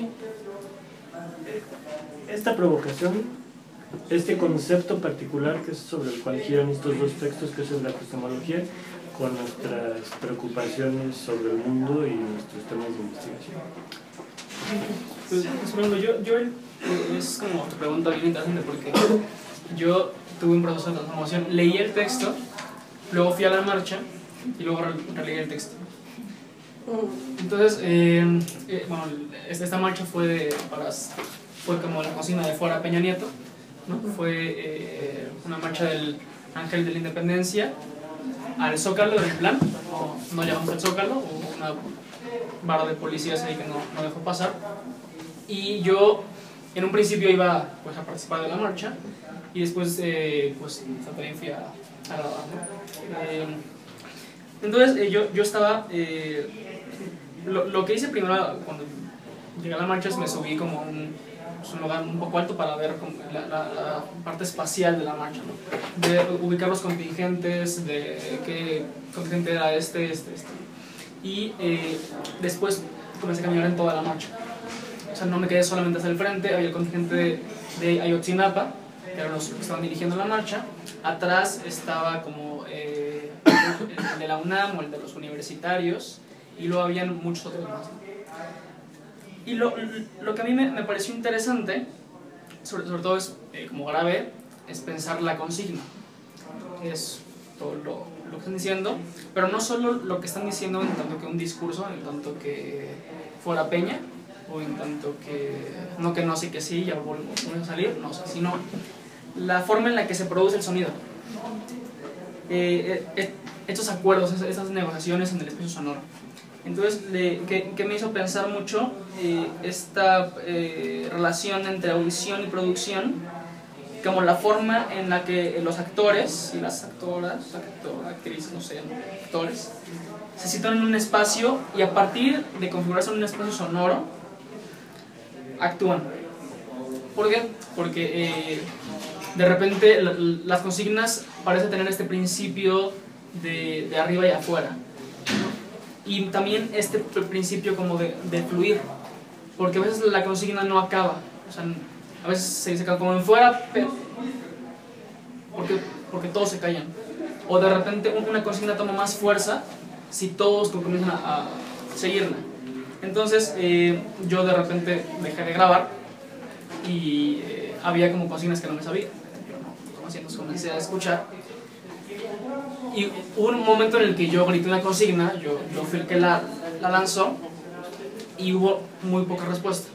esta provocación, este concepto particular que es sobre el cual giran estos dos textos, que es el de la epistemología, con nuestras preocupaciones sobre el mundo y nuestros temas de investigación. Pues, pues, por ejemplo, yo, yo, eh, es como tu pregunta bien interesante porque yo tuve un proceso de transformación, leí el texto, luego fui a la marcha y luego releí el texto. Entonces, eh, eh, bueno, esta marcha fue, de, para, fue como la cocina de fuera Peña Nieto, ¿no? Fue eh, una marcha del Ángel de la Independencia al Zócalo del Plan, no, no llamamos al Zócalo, hubo una barra de policías ahí que no, no dejó pasar. Y yo en un principio iba pues, a participar de la marcha y después eh, pues también fui a, a grabar, ¿no? eh, entonces eh, yo, yo estaba eh, lo, lo que hice primero cuando llegué a la marcha es me subí como a un, pues, un lugar un poco alto para ver como la, la, la parte espacial de la marcha, ¿no? De ubicar los contingentes, de qué contingente era este, este, este y eh, después comencé a caminar en toda la marcha. O sea, no me quedé solamente hacia el frente, había el contingente de, de Ayotzinapa, que eran los que estaban dirigiendo la marcha. Atrás estaba como eh, el de la UNAM o el de los universitarios, y luego habían muchos otros más. Y lo, lo que a mí me, me pareció interesante, sobre, sobre todo es eh, como grave, es pensar la consigna. Es todo lo, lo que están diciendo, pero no solo lo que están diciendo en tanto que un discurso, en tanto que fuera Peña, o en tanto que no que no sí que sí, ya volvemos a salir, no, sino la forma en la que se produce el sonido. Eh, eh, estos acuerdos, esas negociaciones en el espacio sonoro. Entonces, de, que, que me hizo pensar mucho eh, esta eh, relación entre audición y producción, como la forma en la que los actores y las actoras, actor, actrices, no sé, actores, se sitúan en un espacio y a partir de configurarse en un espacio sonoro, actúan. ¿Por qué? Porque eh, de repente la, las consignas parecen tener este principio de, de arriba y afuera, ¿no? Y también este principio como de, de fluir, porque a veces la consigna no acaba, o sea, a veces se dice como en fuera, pero porque, porque todos se callan, o de repente una consigna toma más fuerza si todos comienzan a, a seguirla. Entonces eh, yo de repente dejé de grabar y eh, había como consignas que no me sabía, entonces comencé a escuchar y hubo un momento en el que yo grité una consigna, yo, yo fui el que la, la lanzó y hubo muy poca respuesta,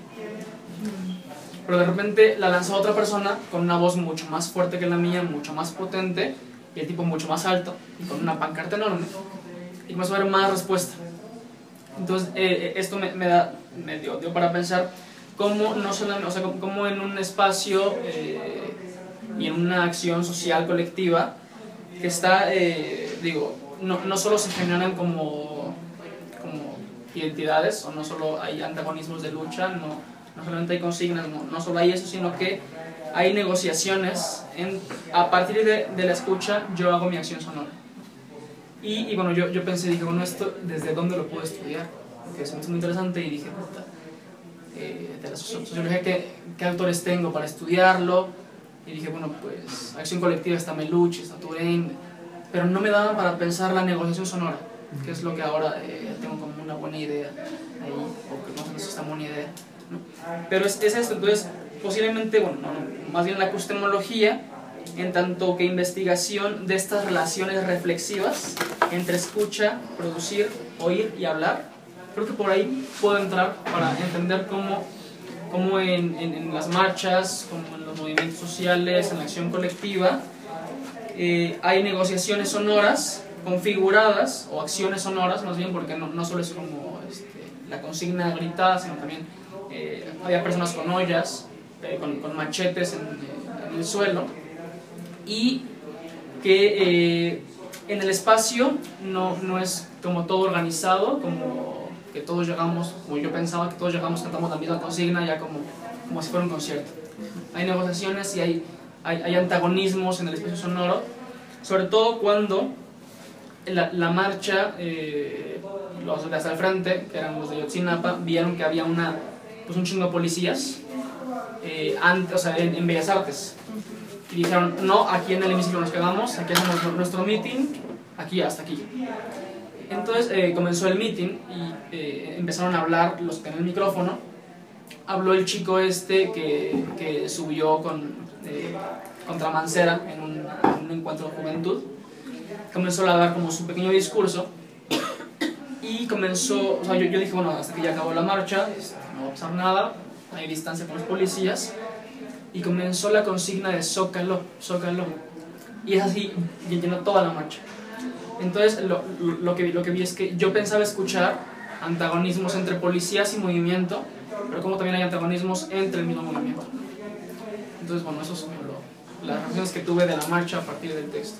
pero de repente la lanzó otra persona con una voz mucho más fuerte que la mía, mucho más potente y el tipo mucho más alto y con una pancarta enorme y comenzó a haber más respuesta. Entonces eh, esto me, me, da, me dio, dio para pensar cómo, no solamente, o sea, cómo en un espacio eh, y en una acción social colectiva que está, eh, digo, no, no solo se generan como, como identidades, o no solo hay antagonismos de lucha, no, no solamente hay consignas, no, no solo hay eso, sino que hay negociaciones, en, a partir de, de la escucha yo hago mi acción sonora. Y, y bueno, yo, yo pensé, dije, bueno, esto, ¿desde dónde lo puedo estudiar? Porque es muy interesante y dije, puta, eh, de la sociología, ¿qué, ¿qué autores tengo para estudiarlo? Y dije, bueno, pues, acción colectiva está Melucci, está Touraine, pero no me daban para pensar la negociación sonora, que es lo que ahora eh, tengo como una buena idea ahí, o que no sé si es una buena idea, ¿no? Pero es, es esto, entonces, posiblemente, bueno, no, más bien la epistemología, en tanto que investigación de estas relaciones reflexivas entre escucha, producir, oír y hablar. Creo que por ahí puedo entrar para entender cómo, cómo en, en, en las marchas, como en los movimientos sociales, en la acción colectiva, eh, hay negociaciones sonoras configuradas, o acciones sonoras más bien, porque no, no solo es como este, la consigna gritada, sino también eh, había personas con ollas, eh, con, con machetes en, en el suelo, y que eh, en el espacio no, no es como todo organizado, como que todos llegamos, como yo pensaba, que todos llegamos, cantamos la misma consigna, ya como, como si fuera un concierto. Hay negociaciones y hay, hay, hay antagonismos en el espacio sonoro, sobre todo cuando la, la marcha, eh, los de hasta el frente, que eran los de Ayotzinapa, vieron que había una, pues un chingo de policías eh, antes, o sea, en, en Bellas Artes. Y dijeron, no, aquí en el hemiciclo nos quedamos, aquí hacemos nuestro meeting, aquí hasta aquí. Entonces eh, comenzó el meeting y eh, empezaron a hablar los que tenían el micrófono. Habló el chico este que, que subió con, eh, contra Mancera en un, en un encuentro de juventud. Comenzó a dar como su pequeño discurso y comenzó, o sea, yo, yo dije, bueno, hasta que ya acabó la marcha, no va a pasar nada, hay distancia con los policías. Y comenzó la consigna de Zócalo, Zócalo. Y es así, y llenó toda la marcha. Entonces, lo, lo, que, lo que vi es que yo pensaba escuchar antagonismos entre policías y movimiento, pero como también hay antagonismos entre el mismo movimiento. Entonces, bueno, eso son lo, las reacciones que tuve de la marcha a partir del texto.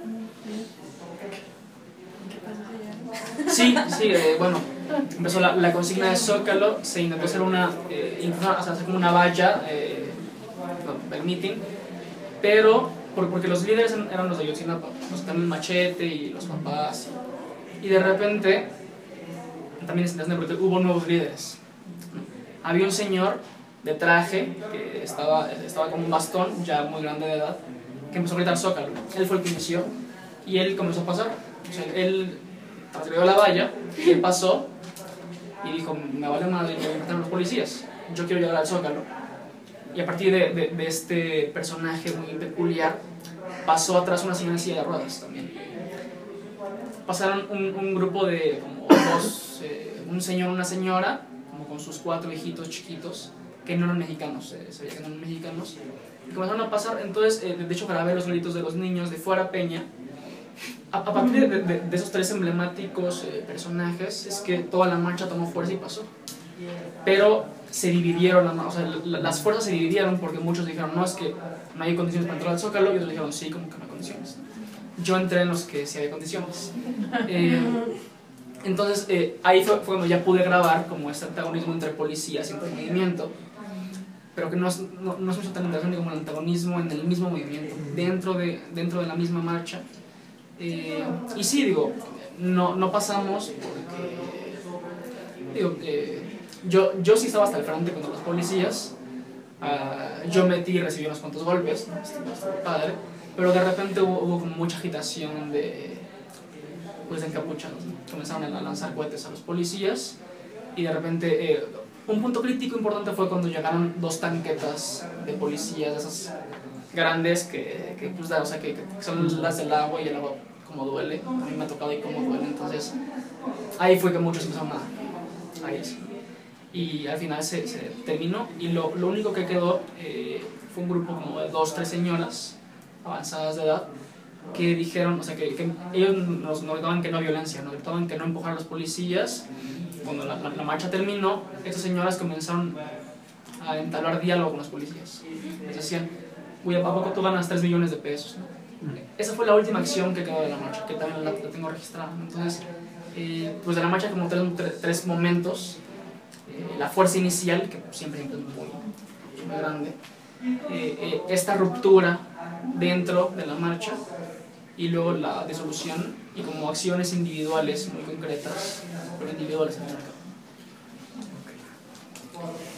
Sí, sí, eh, bueno, empezó la, la consigna de Zócalo, se intentó hacer una, eh, intentó hacer como una valla, eh, del meeting, pero porque los líderes eran los de Ayotzinapa, los que tenían el machete y los papás, y, y de repente también es interesante porque hubo nuevos líderes. Había un señor de traje que estaba, estaba con un bastón, ya muy grande de edad, que empezó a gritar Zócalo. Él fue el que inició y él comenzó a pasar. O sea, él atrevió la valla y él pasó y dijo, me vale madre, me voy a matar a los policías, yo quiero llegar al Zócalo. Y a partir de, de, de este personaje muy peculiar, pasó atrás una señora en silla de ruedas también. Pasaron un, un grupo de como dos, eh, un señor y una señora, como con sus cuatro hijitos chiquitos, que no eran mexicanos, eh, se veía que no eran mexicanos, y comenzaron a pasar. Entonces, eh, de hecho, grabé los gritos de los niños de Fuera Peña. A, a partir de, de, de esos tres emblemáticos eh, personajes, es que toda la marcha tomó fuerza y pasó. Pero se dividieron, o sea, las fuerzas se dividieron porque muchos dijeron, no, es que no hay condiciones para entrar al Zócalo, y otros dijeron, sí, como que no hay condiciones. Yo entré en los que sí había condiciones. Eh, entonces, eh, ahí fue, fue cuando ya pude grabar como este antagonismo entre policías y entre movimiento, pero que no es, no, no es tan interesante como el antagonismo en el mismo movimiento, dentro de, dentro de la misma marcha. Eh, y sí, digo, no, no pasamos porque, digo, eh, Yo, yo sí estaba hasta el frente contra los policías, uh, yo metí y recibí unos cuantos golpes, ¿no? Estuvo, estuvo padre, pero de repente hubo, hubo como mucha agitación de, pues, de encapuchados, ¿no? Comenzaron a lanzar cohetes a los policías y de repente eh, un punto crítico importante fue cuando llegaron dos tanquetas de policías, esas grandes que, que, pues, o sea, que, que son las del agua, y el agua como duele, a mí me ha tocado y como duele, entonces ahí fue que muchos empezaron a, a irse. Y al final se, se terminó y lo, lo único que quedó eh, fue un grupo como de dos, tres señoras avanzadas de edad que dijeron, o sea, que, que ellos nos, nos gritaban que no violencia, nos gritaban que no empujar a los policías. Cuando la, la, la marcha terminó, estas señoras comenzaron a entablar diálogo con los policías. Les decían, uy, ¿a poco tú ganas tres millones de pesos? ¿No? Esa fue la última acción que quedó de la marcha, que también la, la tengo registrada. Entonces, eh, pues de la marcha como tres, tres, tres momentos. La fuerza inicial, que siempre es muy, muy grande, eh, eh, esta ruptura dentro de la marcha y luego la disolución y como acciones individuales muy concretas, pero individuales en el mercado. Okay.